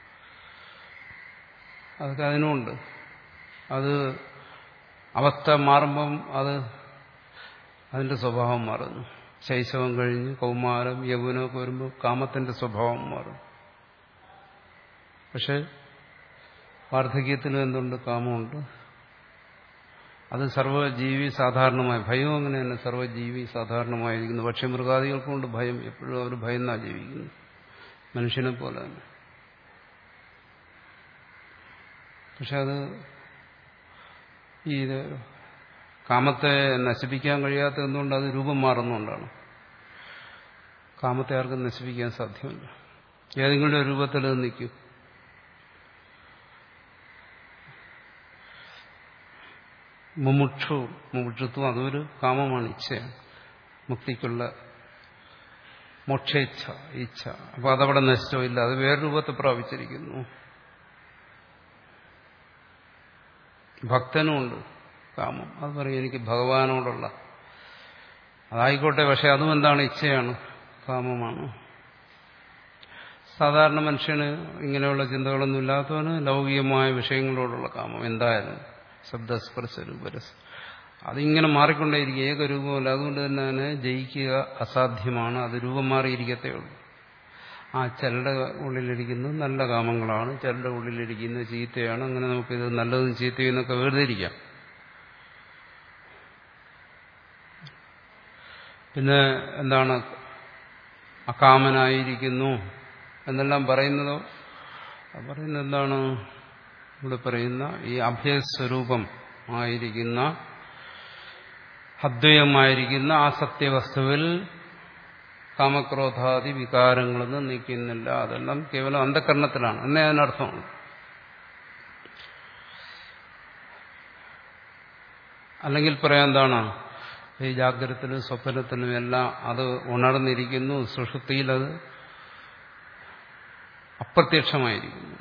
A: അതൊക്കെ അതിനുമുണ്ട്. അത് അവസ്ഥ മാറുമ്പം അത് അതിന്റെ സ്വഭാവം മാറുന്നു. ശൈശവം കഴിഞ്ഞ് കൗമാരം യൗവനമൊക്കെ വരുമ്പോൾ കാമത്തിന്റെ സ്വഭാവം മാറും. പക്ഷെ വാർദ്ധക്യത്തിനും എന്തുണ്ട്? കാമമുണ്ട്. അത് സർവ്വജീവി സാധാരണമായി. ഭയവും അങ്ങനെ തന്നെ സർവ്വജീവി സാധാരണമായിരിക്കുന്നു. പക്ഷെ മൃഗാദികൾക്കുണ്ട് ഭയം. എപ്പോഴും അവർ ഭയന്നാ ജീവിക്കുന്നു, മനുഷ്യനെ പോലെ തന്നെ. പക്ഷെ അത് ഈ കാമത്തെ നശിപ്പിക്കാൻ കഴിയാത്ത എന്തുകൊണ്ട്? അത് രൂപം മാറുന്നുകൊണ്ടാണ്. കാമത്തെ ആർക്കും നശിപ്പിക്കാൻ സാധ്യമല്ല. ഏതെങ്കിലും ഒരു രൂപത്തിൽ അത് നിൽക്കും. മുമുക്ഷു മുമുക്ഷുത്വം അതൊരു കാമമാണ്, ഇച്ഛയാണ്, മുക്തിക്കുള്ള മോക്ഷേച്ഛ ഇച്ഛ. അപ്പൊ അതവിടെ നഷ്ടമില്ല, അത് വേറെ രൂപത്തെ പ്രാപിച്ചിരിക്കുന്നു. ഭക്തനുമുണ്ട് കാമം. അത് പറയും എനിക്ക് ഭഗവാനോടുള്ള അതായിക്കോട്ടെ. പക്ഷെ അതും എന്താണ്? ഇച്ഛയാണ്, കാമമാണ്. സാധാരണ മനുഷ്യന് ഇങ്ങനെയുള്ള ചിന്തകളൊന്നും ഇല്ലാത്തവന് ലൗകികമായ വിഷയങ്ങളോടുള്ള കാമം എന്തായാലും ശബ്ദസ്പർശ രൂപരസ് അതിങ്ങനെ മാറിക്കൊണ്ടേയിരിക്കും, ഏകരൂപമല്ല. അതുകൊണ്ട് തന്നെ അതിനെ ജയിക്കുക അസാധ്യമാണ്. അത് രൂപം മാറിയിരിക്കത്തേ ഉള്ളൂ. ആ ചിലരുടെ ഉള്ളിലിരിക്കുന്നത് നല്ല കാമങ്ങളാണ്, ചിലരുടെ ഉള്ളിലിരിക്കുന്നത് ചീത്തയാണ്. അങ്ങനെ നമുക്കിത് നല്ലതും ചീത്തയും എന്നൊക്കെ വേർതിരിക്കാം. പിന്നെ എന്താണ് അകാമനായിരിക്കുന്നു എന്നെല്ലാം പറയുന്നതോ? പറയുന്നത് എന്താണ്? ഇവിടെ പറയുന്ന ഈ അഭയസ്വരൂപം ആയിരിക്കുന്ന അദ്വയമായിരിക്കുന്ന ആ സത്യവസ്തുവിൽ കാമക്രോധാദി വികാരങ്ങളൊന്നും നീക്കുന്നില്ല. അതെല്ലാം കേവലം അന്ധകരണത്തിലാണ് എന്നേ അതിനർത്ഥമാണ്. അല്ലെങ്കിൽ പറയാൻ എന്താണ്? ഈ ജാഗ്രതത്തിലും സ്വപ്നത്തിലും എല്ലാം അത് ഉണർന്നിരിക്കുന്നു, സുഷുപ്തിയിൽ അത് അപ്രത്യക്ഷമായിരിക്കുന്നു.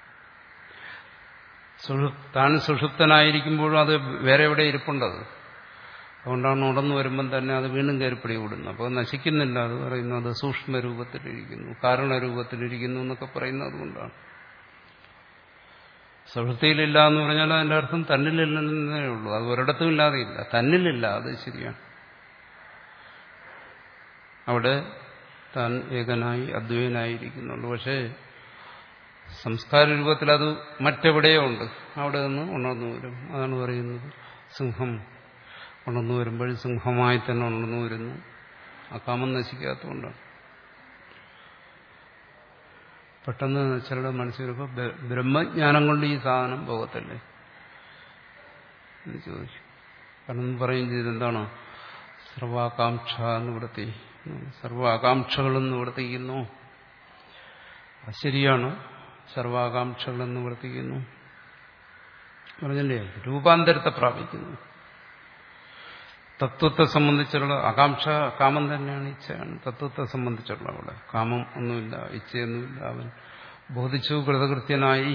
A: താൻ സുഷുപ്തനായിരിക്കുമ്പോഴും അത് വേറെ എവിടെ ഇരിപ്പുണ്ടത്. അതുകൊണ്ടാണ് ഉണർന്നു വരുമ്പം തന്നെ അത് വീണ്ടും കയറിപ്പിടി കൂടുന്നത്. അപ്പോൾ നശിക്കുന്നില്ല. അത് പറയുന്നത് സൂക്ഷ്മ രൂപത്തിലിരിക്കുന്നു, കാരണരൂപത്തിലിരിക്കുന്നു എന്നൊക്കെ പറയുന്നത് അതുകൊണ്ടാണ്. സുഷുപ്തിയിലില്ല എന്ന് പറഞ്ഞാൽ അതിന്റെ അർത്ഥം തന്നിലില്ലെന്നേ ഉള്ളൂ. അത് ഒരിടത്തും ഇല്ലാതെയില്ല, തന്നിലില്ല. അത് ശരിയാണ്. അവിടെ താൻ ഏകനായി അദ്വൈനായിരിക്കുന്നുള്ളൂ. പക്ഷേ സംസ്കാര രൂപത്തിൽ അത് മറ്റെവിടെയോ ഉണ്ട്. അവിടെ നിന്ന് ഉണർന്നു വരും. അതാണ് പറയുന്നത് സിംഹം ഉണർന്നു വരുമ്പോൾ സിംഹമായി തന്നെ ഉണർന്നു വരുന്നു. ആ കാമം നശിക്കാത്തതുകൊണ്ടാണ്. പെട്ടെന്ന് ചിലരുടെ മനസ്സിൽ വരുമ്പോൾ ബ്രഹ്മജ്ഞാനം കൊണ്ട് ഈ സാധനം പോകത്തല്ലേ എന്ന് ചോദിക്കും. കാരണം പറയും ചെയ്ത് എന്താണ് സർവാകാംക്ഷ നിവൃത്തി, സർവാകാംക്ഷകളും നിവർത്തിക്കുന്നു. അത് ശരിയാണ്, സർവാകാംക്ഷകളും നിവർത്തിക്കുന്നു പറഞ്ഞല്ലേ. രൂപാന്തരത്തെ പ്രാപിക്കുന്നു. തത്വത്തെ സംബന്ധിച്ചുള്ള ആകാംക്ഷ കാമം തന്നെയാണ്, ഇച്ഛയാണ്. തത്വത്തെ സംബന്ധിച്ചുള്ള അവിടെ കാമം ഒന്നുമില്ല, ഇച്ഛയൊന്നുമില്ല. അവൻ ബോധിച്ചു, കൃതകൃത്യനായി.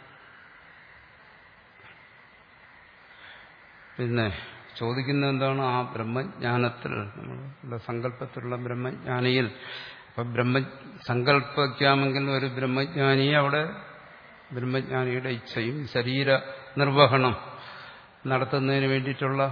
A: പിന്നെ ചോദിക്കുന്നത് എന്താണ്? ആ ബ്രഹ്മജ്ഞാനത്തിൽ, നമ്മുടെ സങ്കല്പത്തിലുള്ള ബ്രഹ്മജ്ഞാനിയിൽ. അപ്പൊ ബ്രഹ്മ സങ്കല്പിക്കാമെങ്കിൽ ഒരു ബ്രഹ്മജ്ഞാനിയെ അവിടെ ബ്രഹ്മജ്ഞാനിയുടെ ഇച്ഛയും ശരീര നിർവഹണം നടത്തുന്നതിന് വേണ്ടിയിട്ടുള്ള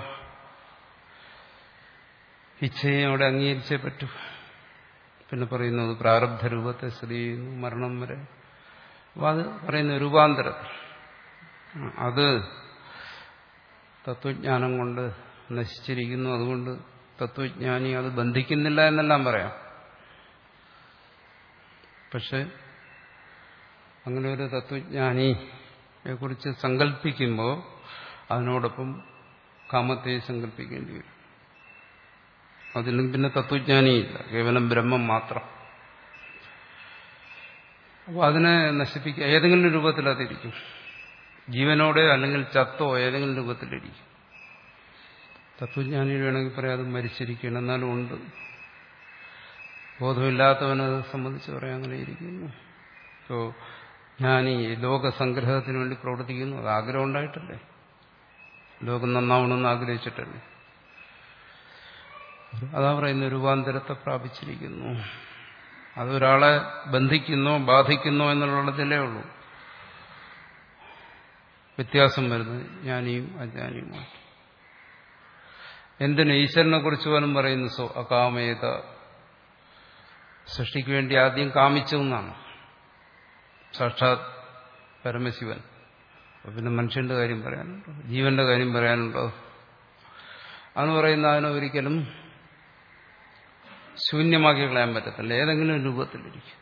A: ഇച്ഛയെ അവിടെ അംഗീകരിച്ചേ പറ്റൂ. പിന്നെ പറയുന്നത് പ്രാരബ്ധ രൂപത്തെ സ്ഥിതി ചെയ്യുന്നു മരണം വരെ. അപ്പൊ അത് പറയുന്ന രൂപാന്തരത്തിൽ അത് തത്വജ്ഞാനം കൊണ്ട് നശിച്ചിരിക്കുന്നു. അതുകൊണ്ട് തത്വജ്ഞാനി അത് ബന്ധിക്കുന്നില്ല എന്നെല്ലാം പറയാം. പക്ഷെ അങ്ങനെ ഒരു തത്വജ്ഞാനിയെ കുറിച്ച് സങ്കല്പിക്കുമ്പോൾ അതിനോടൊപ്പം കാമത്തെ സങ്കല്പിക്കേണ്ടി വരും. അതില്ലെങ്കിൽ പിന്നെ തത്വജ്ഞാനിയില്ല, കേവലം ബ്രഹ്മം മാത്രം. അപ്പോൾ അതിനെ നശിപ്പിക്കുക ഏതെങ്കിലും രൂപത്തിൽ അതിരിക്കും. ജീവനോടെ അല്ലെങ്കിൽ ചത്തോ ഏതെങ്കിലും രൂപത്തിലിരിക്കും. തത്വജ്ഞാനി വേണമെങ്കിൽ പറയാം അത് മരിച്ചിരിക്കണം, എന്നാലും ഉണ്ട്. ബോധമില്ലാത്തവനത് സംബന്ധിച്ച് പറയാൻ അങ്ങനെ ഇരിക്കുന്നു. ഇപ്പോൾ ജ്ഞാനി ലോകസംഗ്രഹത്തിന് വേണ്ടി പ്രവർത്തിക്കുന്നു. അത് ആഗ്രഹം ഉണ്ടായിട്ടല്ലേ, ലോകം നന്നാവണമെന്ന് ആഗ്രഹിച്ചിട്ടല്ലേ. അതാ പറയുന്ന രൂപാന്തരത്തെ പ്രാപിച്ചിരിക്കുന്നു. അതൊരാളെ ബന്ധിക്കുന്നോ ബാധിക്കുന്നോ എന്നുള്ളതിലേ ഉള്ളൂ വ്യത്യാസം വരുന്നത് ജ്ഞാനിയും അജ്ഞാനിയുമാണ്. എന്തിന് ഈശ്വരനെ കുറിച്ച് പോലും പറയുന്നു സോ അകാമേത, സൃഷ്ടിക്ക് വേണ്ടി ആദ്യം കാമിച്ചു എന്നാണ് സാക്ഷാത് പരമശിവൻ. അപ്പൊ പിന്നെ മനുഷ്യന്റെ കാര്യം പറയാനുണ്ടോ, ജീവന്റെ കാര്യം പറയാനുണ്ടോ? അതെന്ന് പറയുന്ന അതിനെ ഒരിക്കലും ശൂന്യമാക്കി കളയാൻ പറ്റത്തില്ല, ഏതെങ്കിലും രൂപത്തിലിരിക്കും.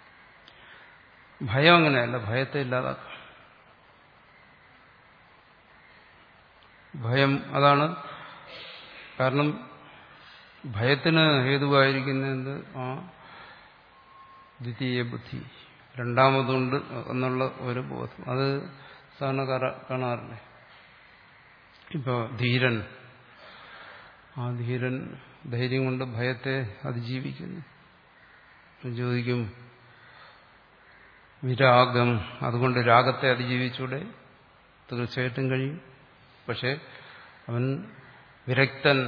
A: ഭയം അങ്ങനെയല്ല, ഭയത്തെ ഇല്ലാതാക്കാം. ഭയം അതാണ് കാരണം. ഭയത്തിന് ഹേതുവായിരിക്കുന്നത് ആ ദ്വിതീയ ബുദ്ധി, രണ്ടാമതുണ്ട് എന്നുള്ള ഒരു ബോധം. അത് സാധാരണ കാണാറില്ലേ. ഇപ്പോ ധീരൻ, ആ ധീരൻ ധൈര്യം കൊണ്ട് ഭയത്തെ അതിജീവിക്കുന്നു. ചോദിക്കും വിരാഗം, അതുകൊണ്ട് രാഗത്തെ അതിജീവിച്ചൂടെ? തീർച്ചയായിട്ടും കഴിയും. പക്ഷെ അവൻ വിരക്തൻ,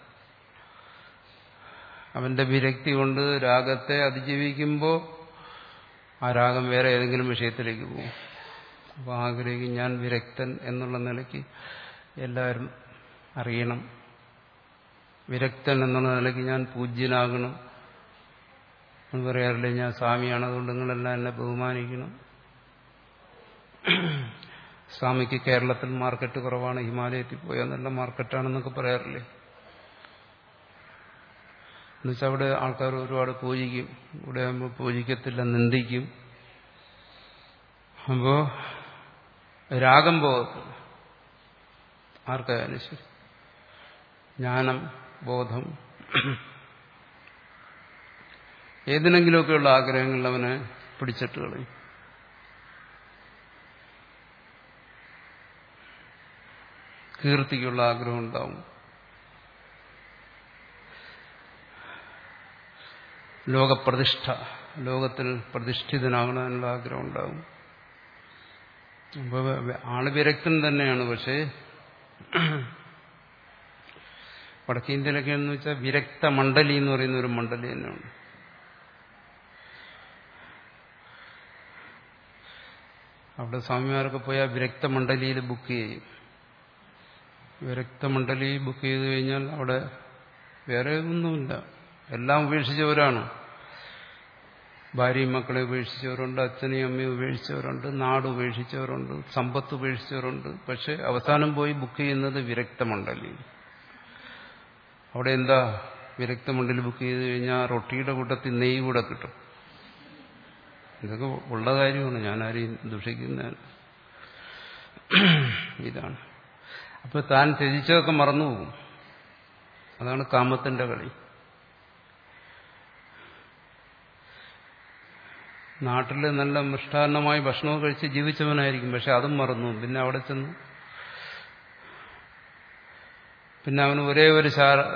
A: അവന്റെ വിരക്തി കൊണ്ട് രാഗത്തെ അതിജീവിക്കുമ്പോൾ ആ രാഗം വേറെ ഏതെങ്കിലും വിഷയത്തിലേക്ക് പോകും. അപ്പോൾ ആഗ്രഹിക്കും ഞാൻ വിരക്തൻ എന്നുള്ള നിലയ്ക്ക് എല്ലാവരും അറിയണം, വിരക്തൻ എന്നുള്ള നിലയ്ക്ക് ഞാൻ പൂജ്യനാകണം എന്ന് പറയാറില്ലേ. ഞാൻ സ്വാമിയാണ്, അതുകൊണ്ട് നിങ്ങളെല്ലാം എന്നെ ബഹുമാനിക്കണം. സ്വാമിക്ക് കേരളത്തിൽ മാർക്കറ്റ് കുറവാണ്, ഹിമാലയത്തിൽ പോയാൽ നല്ല മാർക്കറ്റാണെന്നൊക്കെ പറയാറില്ലേ. എന്നുവെച്ചാൽ അവിടെ ആൾക്കാർ ഒരുപാട് പൂജിക്കും, ഇവിടെ ആകുമ്പോൾ പൂജിക്കത്തില്ല, നിന്ദിക്കും. അപ്പോ രാഗം പോകത്തില്ല ആർക്കായാലും ശരി. ജ്ഞാനം, ബോധം, ഏതിനെങ്കിലുമൊക്കെയുള്ള ആഗ്രഹങ്ങളിൽ അവനെ പിടിച്ചിട്ട് കളയും. കീർത്തിക്കുള്ള ആഗ്രഹം ഉണ്ടാവും, ലോകപ്രതിഷ്ഠ, ലോകത്തിൽ പ്രതിഷ്ഠിതനാകണമെന്നുള്ള ആഗ്രഹം ഉണ്ടാവും. അപ്പോൾ ആള് വിരക്തൻ തന്നെയാണ്. പക്ഷേ വടക്കേന്ത്യയിലൊക്കെ എന്ന് വെച്ചാൽ വിരക്ത മണ്ഡലി എന്ന് പറയുന്ന ഒരു മണ്ഡലി തന്നെയാണ്. അവിടെ സ്വാമിമാരൊക്കെ പോയാൽ വിരക്ത മണ്ഡലിയിൽ ബുക്ക് ചെയ്യും. വിരക്ത മണ്ഡലി ബുക്ക് ചെയ്ത് കഴിഞ്ഞാൽ അവിടെ വേറെ ഒന്നുമില്ല, എല്ലാം ഉപേക്ഷിച്ചവരാണ്. ഭാര്യയും മക്കളെ ഉപേക്ഷിച്ചവരുണ്ട്, അച്ഛനെയും അമ്മയും ഉപേക്ഷിച്ചവരുണ്ട്, നാട് ഉപേക്ഷിച്ചവരുണ്ട്, സമ്പത്ത് ഉപേക്ഷിച്ചവരുണ്ട്. പക്ഷെ അവസാനം പോയി ബുക്ക് ചെയ്യുന്നത് വിരക്ത മണ്ഡലി. അവിടെ എന്താ വിരക്തമണ്ഡിൽ ബുക്ക് ചെയ്ത് കഴിഞ്ഞാൽ റൊട്ടിയുടെ കൂട്ടത്തിൽ നെയ്യ് കൂടെ കിട്ടും. ഇതൊക്കെ ഉള്ള കാര്യമാണ്, ഞാൻ ആരെയും ദുഷിക്കുന്നതാണ്. ഇതാണ്. അപ്പൊ താൻ ത്യജിച്ചതൊക്കെ മറന്നുപോകും. അതാണ് കാമത്തിന്റെ കളി. നാട്ടിൽ നല്ല മൃഷ്ടാന്നമായി ഭക്ഷണവും കഴിച്ച് ജീവിച്ചവനായിരിക്കും, പക്ഷെ അതും മറന്നു. പിന്നെ അവിടെ ചെന്ന് പിന്നെ അവന് ഒരേ ഒരു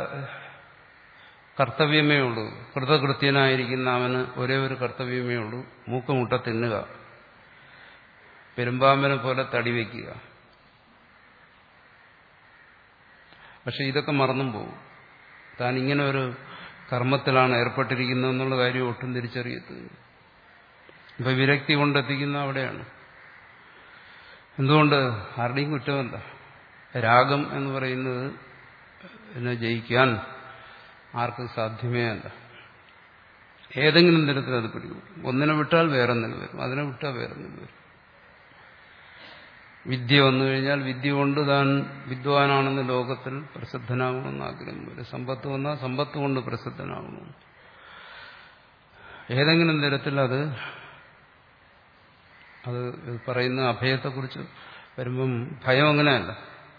A: കർത്തവ്യമേ ഉള്ളൂ. കൃതകൃത്യനായിരിക്കുന്ന അവന് ഒരേ ഒരു കർത്തവ്യമേ ഉള്ളൂ, മൂക്കുമുട്ട തിന്നുക, പെരുമ്പാമ്പനെ പോലെ തടി വയ്ക്കുക. പക്ഷെ ഇതൊക്കെ മറന്നും പോകും. താൻ ഇങ്ങനെ ഒരു കർമ്മത്തിലാണ് ഏർപ്പെട്ടിരിക്കുന്നതെന്നുള്ള കാര്യം ഒട്ടും തിരിച്ചറിയത്തില്ല. ഇപ്പൊ വിരക്തി കൊണ്ടെത്തിക്കുന്ന അവിടെയാണ്. എന്തുകൊണ്ട്? ആരുടെയും കുറ്റമല്ല. രാഗം എന്ന് പറയുന്നത് എന്നെ ജയിക്കാൻ ആർക്കും സാധ്യമേ അല്ല. ഏതെങ്കിലും തരത്തിൽ അത് പിടികൂടും. ഒന്നിനെ വിട്ടാൽ വേറൊന്നിന് വരും, അതിനെ വിട്ടാൽ വേറൊന്നിന് വരും. വിദ്യ വന്നു കഴിഞ്ഞാൽ വിദ്യ കൊണ്ട് താൻ വിദ്വാനാണെന്ന് ലോകത്തിൽ പ്രസിദ്ധനാകണമെന്ന് ആഗ്രഹം വരും. സമ്പത്ത് വന്നാൽ സമ്പത്ത് കൊണ്ട് പ്രസിദ്ധനാകണം. ഏതെങ്കിലും തരത്തിൽ അത് അത് പറയുന്ന അഭയത്തെക്കുറിച്ച് വരുമ്പം ഭയം അങ്ങനെയല്ല.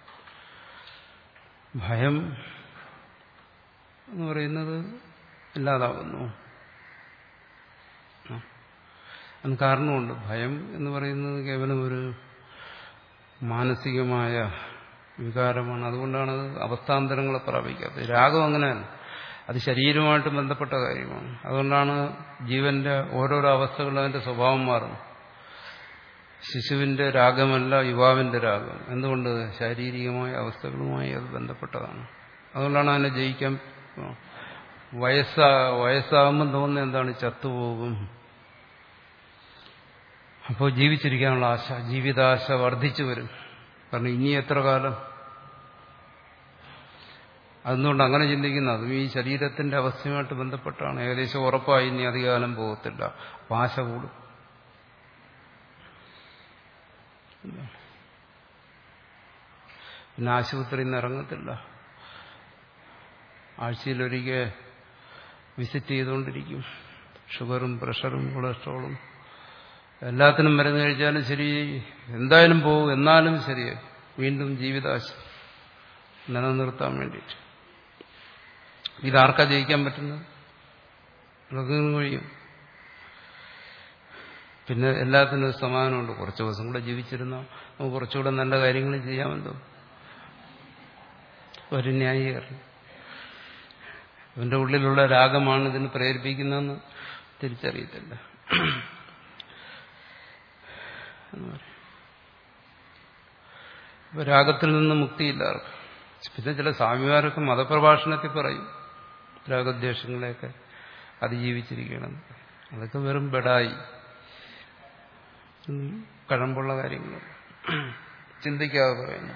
A: ഭയം എന്ന് പറയുന്നത് ഇല്ലാതാവുന്നു. അതിന് കാരണമുണ്ട്. ഭയം എന്ന് പറയുന്നത് കേവലം ഒരു മാനസികമായ വികാരമാണ്. അതുകൊണ്ടാണ് അത് അവസ്ഥാന്തരങ്ങളെ പ്രാപിക്കാത്തത്. രാഗം അങ്ങനെയല്ല, അത് ശരീരവുമായിട്ട് ബന്ധപ്പെട്ട കാര്യമാണ്. അതുകൊണ്ടാണ് ജീവന്റെ ഓരോരോ അവസ്ഥകളും അതിന്റെ സ്വഭാവം മാറുന്നു. ശിശുവിന്റെ രാഗമല്ല യുവാവിന്റെ രാഗം. എന്തുകൊണ്ട്? ശാരീരികമായ അവസ്ഥകളുമായി അത് ബന്ധപ്പെട്ടതാണ്. അതുകൊണ്ടാണ് അതിനെ ജയിക്കാൻ. വയസ്സാ വയസ്സാകുമ്പം തോന്നുന്നത് എന്താണ്? ചത്തുപോകും. അപ്പോൾ ജീവിച്ചിരിക്കാനുള്ള ആശ, ജീവിതാശ വർദ്ധിച്ചു വരും. കാരണം ഇനി എത്ര കാലം? അതുകൊണ്ട് അങ്ങനെ ചിന്തിക്കുന്നത് അതും ഈ ശരീരത്തിന്റെ അവസ്ഥയുമായിട്ട് ബന്ധപ്പെട്ടാണ്. ഏകദേശം ഉറപ്പായി ഇനി അധികകാലം പോകത്തില്ല. അപ്പം ആശ കൂടും. പിന്നെ ആശുപത്രിയിൽ നിന്ന് ഇറങ്ങത്തില്ല. ആഴ്ചയിലൊരിക്കൽ വിസിറ്റ് ചെയ്തുകൊണ്ടിരിക്കും. ഷുഗറും പ്രഷറും കൊളസ്ട്രോളും എല്ലാത്തിനും മരുന്ന് കഴിച്ചാലും ശരി, എന്തായാലും പോകും. എന്നാലും ശരി, വീണ്ടും ജീവിതാശ നിലനിർത്താൻ വേണ്ടിയിട്ട്. ഇതാർക്കാ ജയിക്കാൻ പറ്റുന്നത്? കഴിയും. പിന്നെ എല്ലാത്തിനും സമാധാനമുണ്ട്. കുറച്ച് ദിവസം കൂടെ ജീവിച്ചിരുന്നാൽ നമുക്ക് കുറച്ചുകൂടെ നല്ല കാര്യങ്ങൾ ചെയ്യാമല്ലോ. ഒരു ന്യായീകരണം. ഇവന്റെ ഉള്ളിലുള്ള രാഗമാണ് ഇതിന് പ്രേരിപ്പിക്കുന്നതെന്ന് തിരിച്ചറിയത്തില്ല. ഇപ്പൊ രാഗത്തിൽ നിന്ന് മുക്തിയില്ല ആർക്കും. പിന്നെ ചില സ്വാമിമാരൊക്കെ മതപ്രഭാഷണത്തിൽ പറയും രാഗദ്വേഷങ്ങളെയൊക്കെ അതിജീവിച്ചിരിക്കണം. അതൊക്കെ വെറും ബെടായി, കഴമ്പുള്ള കാര്യങ്ങൾ, ചിന്തിക്കാതെ പറയുന്നു.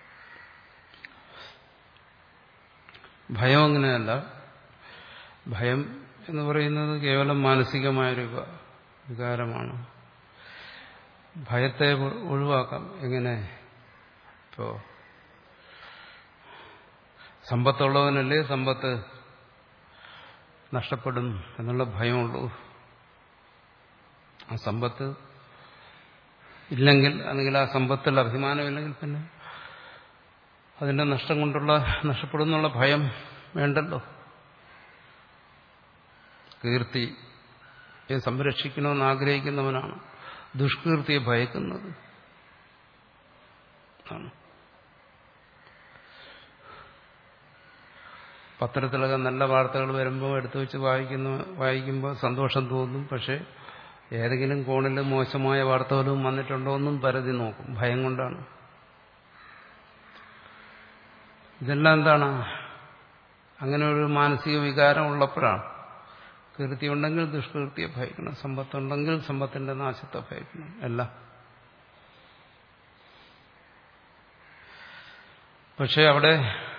A: ഭയം അങ്ങനെയല്ല. ഭയം എന്ന് പറയുന്നത് കേവലം മാനസികമായൊരു വികാരമാണ്. ഭയത്തെ ഒഴിവാക്കാം. എങ്ങനെ? ഇപ്പോ സമ്പത്തുള്ളവനല്ലേ സമ്പത്ത് നഷ്ടപ്പെടും എന്നുള്ള ഭയമുള്ളൂ. ആ സമ്പത്ത് ഇല്ലെങ്കിൽ, അല്ലെങ്കിൽ ആ സമ്പത്തിൽ അഭിമാനമില്ലെങ്കിൽ പിന്നെ അതിന്റെ നഷ്ടം കൊണ്ടുള്ള നഷ്ടപ്പെടുന്നുള്ള ഭയം വേണ്ടല്ലോ. കീർത്തിയെ സംരക്ഷിക്കണമെന്ന് ആഗ്രഹിക്കുന്നവനാണ് ദുഷ്കീർത്തിയെ ഭയക്കുന്നത്. പത്രത്തിലൊക്കെ നല്ല വാർത്തകൾ വരുമ്പോൾ എടുത്തു വെച്ച് വായിക്കുന്ന വായിക്കുമ്പോൾ സന്തോഷം തോന്നും. പക്ഷെ ഏതെങ്കിലും കോണിൽ മോശമായ വാർത്തകളും വന്നിട്ടുണ്ടോ എന്നും പരതി നോക്കും. ഭയം കൊണ്ടാണ്. ഇതെല്ലാം എന്താണ്? അങ്ങനെ ഒരു മാനസിക വികാരം ഉള്ളപ്പോഴാണ്. കീർത്തി ഉണ്ടെങ്കിൽ ദുഷ്കീർത്തിയെ ഭയക്കണം, സമ്പത്തുണ്ടെങ്കിൽ സമ്പത്തിന്റെ നാശത്തെ ഭയക്കണം. എല്ലാം. പക്ഷെ അവിടെ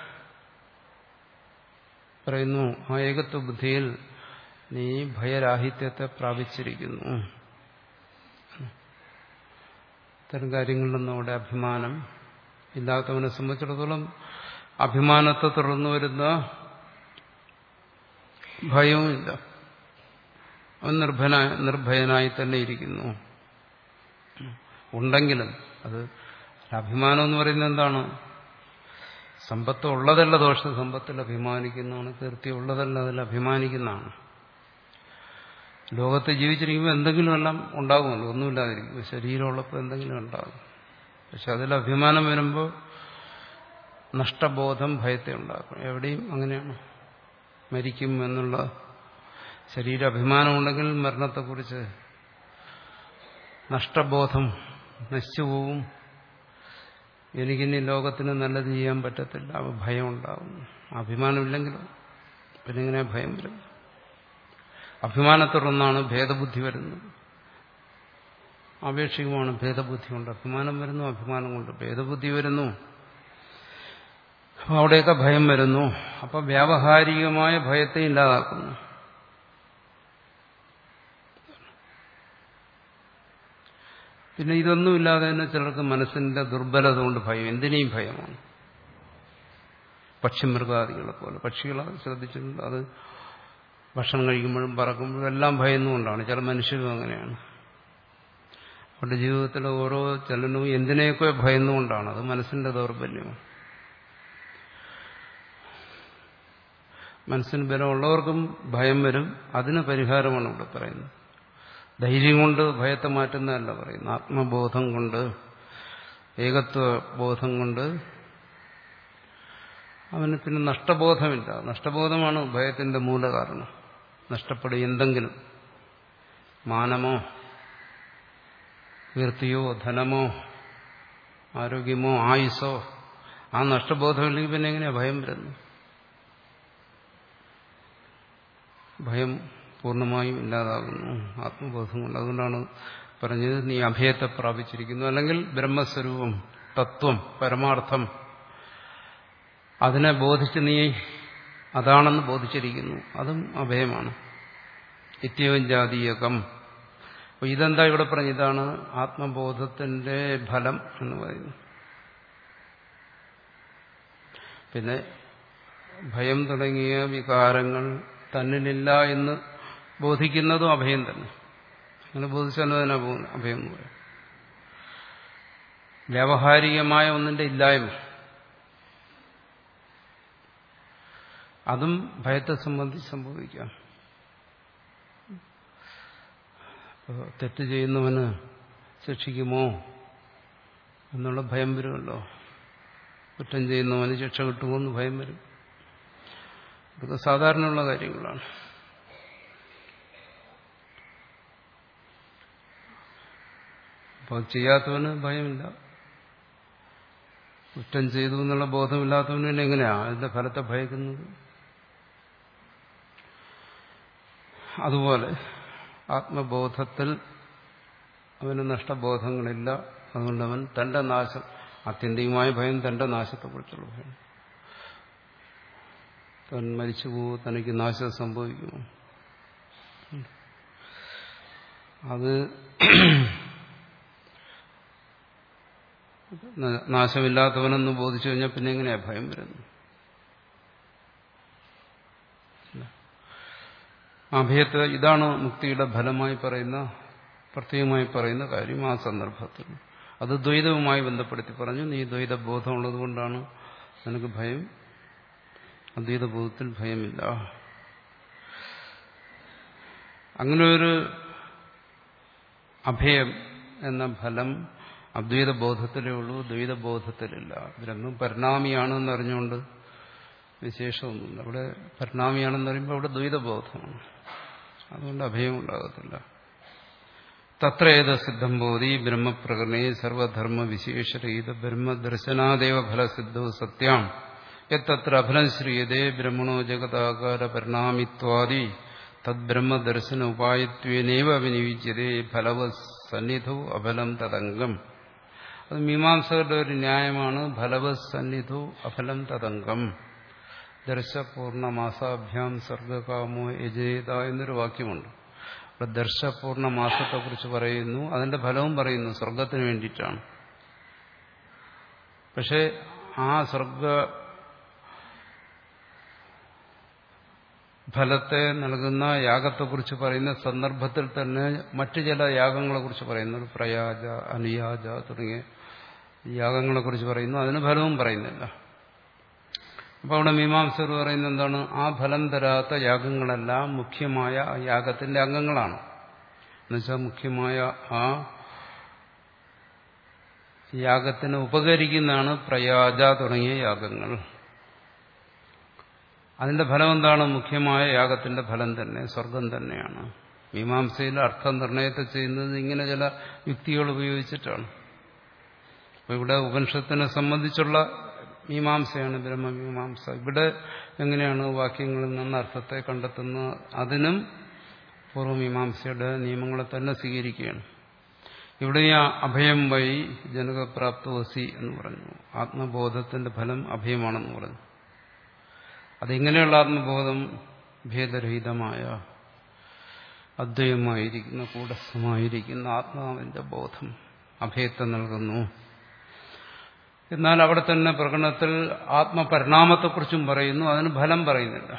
A: പറയുന്നു, ആ ഏകത്വ ബുദ്ധിയിൽ നീ ഭയരാഹിത്യത്തെ പ്രാപിച്ചിരിക്കുന്നു. ഇത്തരം കാര്യങ്ങളിലൊന്നും അവിടെ അഭിമാനം ഇല്ലാത്തവനെ സംബന്ധിച്ചിടത്തോളം അഭിമാനത്തെ തുടർന്നു വരുന്ന ഭയവുമില്ല. അവൻ നിർഭയനായി നിർഭയനായി തന്നെ ഇരിക്കുന്നു. ഉണ്ടെങ്കിലും അത് അഭിമാനം എന്ന് പറയുന്നത് എന്താണ്? സമ്പത്ത് ഉള്ളതല്ല ദോഷ സമ്പത്തിൽ അഭിമാനിക്കുന്നതാണ്, കീർത്തി ഉള്ളതല്ല അതിൽ അഭിമാനിക്കുന്നതാണ്. ലോകത്ത് ജീവിച്ചിരിക്കുമ്പോൾ എന്തെങ്കിലും എല്ലാം ഉണ്ടാകുമല്ലോ, ഒന്നുമില്ലാതിരിക്കും. ശരീരമുള്ളപ്പോൾ എന്തെങ്കിലും ഉണ്ടാകും. പക്ഷെ അതിൽ അഭിമാനം വരുമ്പോൾ നഷ്ടബോധം ഭയത്തെ ഉണ്ടാക്കും. എവിടെയും അങ്ങനെയാണ്. മരിക്കും എന്നുള്ള ശരീരാഭിമാനമുണ്ടെങ്കിൽ മരണത്തെക്കുറിച്ച് നഷ്ടബോധം നശിച്ചു പോവും. എനിക്കിനി ലോകത്തിന് നല്ലത് ചെയ്യാൻ പറ്റത്തില്ല, അവ ഭയം ഉണ്ടാവും. അഭിമാനമില്ലെങ്കിലും പിന്നെ ഇങ്ങനെ ഭയം വരും. അഭിമാനത്തോടൊന്നാണ് ഭേദബുദ്ധി വരുന്നത്. ആപേക്ഷികമാണ് ഭേദബുദ്ധി കൊണ്ട് അഭിമാനം വരുന്നു, അഭിമാനം കൊണ്ട് ഭേദബുദ്ധി വരുന്നു. അവിടെയൊക്കെ ഭയം വരുന്നു. അപ്പൊ വ്യാവഹാരികമായ ഭയത്തെ ഇല്ലാതാക്കുന്നു. പിന്നെ ഇതൊന്നുമില്ലാതെ തന്നെ ചിലർക്ക് മനസ്സിന്റെ ദുർബലത കൊണ്ട് ഭയം, എന്തിനേയും ഭയമാണ്. പക്ഷിമൃഗാദികളെ പോലെ. പക്ഷികളെ ശ്രദ്ധിച്ചിട്ടുണ്ട്, അത് ഭക്ഷണം കഴിക്കുമ്പോഴും പറക്കുമ്പോഴും എല്ലാം ഭയന്നുകൊണ്ടാണ്. ചില മനുഷ്യരും അങ്ങനെയാണ്. അവരുടെ ജീവിതത്തിലെ ഓരോ ചലനവും എന്തിനെയൊക്കെ ഭയന്നുകൊണ്ടാണ്. അത് മനസ്സിന്റെ ദൗർബല്യമാണ്. മനസ്സിന് ബലമുള്ളവർക്കും ഭയം വരും. അതിന് പരിഹാരമാണ് ഇവിടെ പറയുന്നത്. ധൈര്യം കൊണ്ട് ഭയത്തെ മാറ്റുന്നതല്ല പറയുന്നത്. ആത്മബോധം കൊണ്ട്, ഏകത്വ ബോധം കൊണ്ട് അവന് പിന്നെ നഷ്ടബോധമില്ല. നഷ്ടബോധമാണ് ഭയത്തിന്റെ മൂലകാരണം. നഷ്ടപ്പെടും എന്തെങ്കിലും, മാനമോ കീർത്തിയോ ധനമോ ആരോഗ്യമോ ആയുസ്സോ. ആ നഷ്ടബോധമില്ലെങ്കിൽ പിന്നെ എങ്ങനെയാ ഭയം വരുന്നു? ഭയം പൂർണ്ണമായും ഇല്ലാതാകുന്നു ആത്മബോധം കൊണ്ട്. അതുകൊണ്ടാണ് പറഞ്ഞത് നീ അഭയത്തെ പ്രാപിച്ചിരിക്കുന്നു, അല്ലെങ്കിൽ ബ്രഹ്മസ്വരൂപം, തത്വം, പരമാർത്ഥം അതിനെ ബോധിച്ച് നീ അതാണെന്ന് ബോധിച്ചിരിക്കുന്നു. അതും അഭയമാണ്. നിത്യവും ജാതീയകം. അപ്പൊ ഇതെന്താ ഇവിടെ പറഞ്ഞ? ഇതാണ് ആത്മബോധത്തിന്റെ ഫലം എന്ന് പറയുന്നത്. പിന്നെ ഭയം തുടങ്ങിയ വികാരങ്ങൾ തന്നിലില്ല എന്ന് ബോധിക്കുന്നതും അഭയം തന്നെ. അങ്ങനെ ബോധിച്ചാലും അതിനെ അഭയം എന്ന് പറയും. വ്യാവഹാരികമായ ഒന്നിന്റെ ഇല്ലായ്മ, അതും ഭയത്തെ സംബന്ധിച്ച് സംഭവിക്കാം. തെറ്റ് ചെയ്യുന്നവന് ശിക്ഷിക്കുമോ എന്നുള്ള ഭയം വരുമല്ലോ. കുറ്റം ചെയ്യുന്നവന് ശിക്ഷ കിട്ടുമോ എന്ന് ഭയം വരും. ഇതൊക്കെ സാധാരണയുള്ള കാര്യങ്ങളാണ്. അപ്പോൾ ചെയ്യാത്തവന് ഭയമില്ല. കുറ്റം ചെയ്തു എന്നുള്ള ബോധമില്ലാത്തവന് പിന്നെ എങ്ങനെയാ അതിന്റെ ഫലത്തെ ഭയക്കുന്നത്? അതുപോലെ ആത്മബോധത്തിൽ അവന് നഷ്ടബോധങ്ങളില്ല. അതുകൊണ്ട് അവൻ തന്റെ നാശം, ആത്യന്തികമായ ഭയം തന്റെ നാശത്തെക്കുറിച്ചുള്ള ഭയം. താൻ മരിച്ചു പോകുമോ, തനിക്ക് നാശം സംഭവിക്കുമോ, അത് നാശമില്ലാത്തവനെന്ന് ബോധിച്ചു കഴിഞ്ഞാൽ പിന്നെ എങ്ങനെയാ ഭയം വരുന്നത്? അഭയത്തെ ഇതാണ് മുക്തിയുടെ ഫലമായി പറയുന്ന, പ്രത്യേകമായി പറയുന്ന കാര്യം. ആ സന്ദർഭത്തിൽ അത് ദ്വൈതവുമായി ബന്ധപ്പെടുത്തി പറഞ്ഞു. നീ ദ്വൈത ബോധമുള്ളത് കൊണ്ടാണ് നിനക്ക് ഭയം, അദ്വൈത ബോധത്തിൽ ഭയമില്ല. അങ്ങനെ ഒരു അഭയം എന്ന ഫലം അദ്വൈത ബോധത്തിലേ ഉള്ളൂ, ദ്വൈത ബോധത്തിലില്ല. ബ്രഹ്മം പരിണാമിയാണെന്ന് അറിഞ്ഞുകൊണ്ട് വിശേഷമൊന്നുമില്ല. അവിടെ പരിണാമിയാണെന്ന് പറയുമ്പോൾ അവിടെ ദ്വൈതബോധമാണ്. അതുകൊണ്ട് അഭയം ഉണ്ടാകത്തില്ല. തത്ര ഏത സിദ്ധം ബോധി ബ്രഹ്മപ്രകരണേ സർവധർമ്മ വിശേഷരഹിത ബ്രഹ്മദർശനാദേവ ഫലസിദ്ധോ സത്യാം യത്ര അഫലം ശ്രീയതേ ബ്രഹ്മണോ ജഗതാകാര പരിണാമിത്വാദി തദ്ബ്രഹ്മദർശന ഉപായത്വേനേവ വിനിയുജ്യതേ ഫലവത് സന്നിധോ അഫലം തദംഗം. അത് മീമാംസകരുടെ ഒരു ന്യായമാണ്. ഫലവത് സന്നിധോ അഫലം തദംഗം. ദർശപൂർണമാസാഭ്യാം സർഗകാമോ യജേത എന്നൊരു വാക്യമുണ്ട്. ഇവിടെ ദർശപൂർണമാസത്തെക്കുറിച്ച് പറയുന്നു, അതിന്റെ ഫലവും പറയുന്നു, സ്വർഗത്തിന് വേണ്ടിയിട്ടാണ്. പക്ഷെ ആ സ്വർഗ ഫലത്തെ നൽകുന്ന യാഗത്തെക്കുറിച്ച് പറയുന്ന സന്ദർഭത്തിൽ തന്നെ മറ്റു ചില യാഗങ്ങളെക്കുറിച്ച് പറയുന്നു. പ്രയാജ, അനുയാജ തുടങ്ങിയ യാഗങ്ങളെക്കുറിച്ച് പറയുന്നു. അതിന് ഫലവും പറയുന്നില്ല. അപ്പോൾ അവിടെ മീമാംസകർ പറയുന്നത് എന്താണ്? ആ ഫലം തരാത്ത യാഗങ്ങളെല്ലാം മുഖ്യമായ ആ യാഗത്തിന്റെ അംഗങ്ങളാണ്. എന്നുവെച്ചാൽ മുഖ്യമായ ആ യാഗത്തിന് ഉപകരിക്കുന്നതാണ് പ്രയാജ തുടങ്ങിയ യാഗങ്ങൾ. അതിന്റെ ഫലം എന്താണ്? മുഖ്യമായ യാഗത്തിന്റെ ഫലം തന്നെ സ്വർഗം തന്നെയാണ്. മീമാംസയിൽ അർത്ഥനിർണയത്തെ ചെയ്യുന്നത് ഇങ്ങനെ ചില യുക്തികൾ ഉപയോഗിച്ചിട്ടാണ്. അപ്പോൾ ഇവിടെ ഉപനിഷത്തിനെ സംബന്ധിച്ചുള്ള മീമാംസയാണ് ബ്രഹ്മമീമാംസ. ഇവിടെ എങ്ങനെയാണ് വാക്യങ്ങളിൽ നിന്ന് അർത്ഥത്തെ കണ്ടെത്തുന്നത്? അതിനും പൂർവ്വമീമാംസയുടെ നിയമങ്ങളെ തന്നെ സ്വീകരിക്കുകയാണ്. ഇവിടെ ഈ അഭയം വഴി ജനകപ്രാപ്തോസി എന്ന് പറഞ്ഞു. ആത്മബോധത്തിന്റെ ഫലം അഭയമാണെന്ന് പറഞ്ഞു. അതെങ്ങനെയുള്ള ആത്മബോധം? ഭേദരഹിതമായ അദ്വൈതമായിരിക്കുന്ന കൂടസ്ഥമായിരിക്കുന്ന ആത്മാവിന്റെ ബോധം അഭയത്തെ നൽകുന്നു. എന്നാൽ അവിടെ തന്നെ പ്രകടനത്തിൽ ആത്മപരിണാമത്തെക്കുറിച്ചും പറയുന്നു. അതിന് ഫലം പറയുന്നില്ല.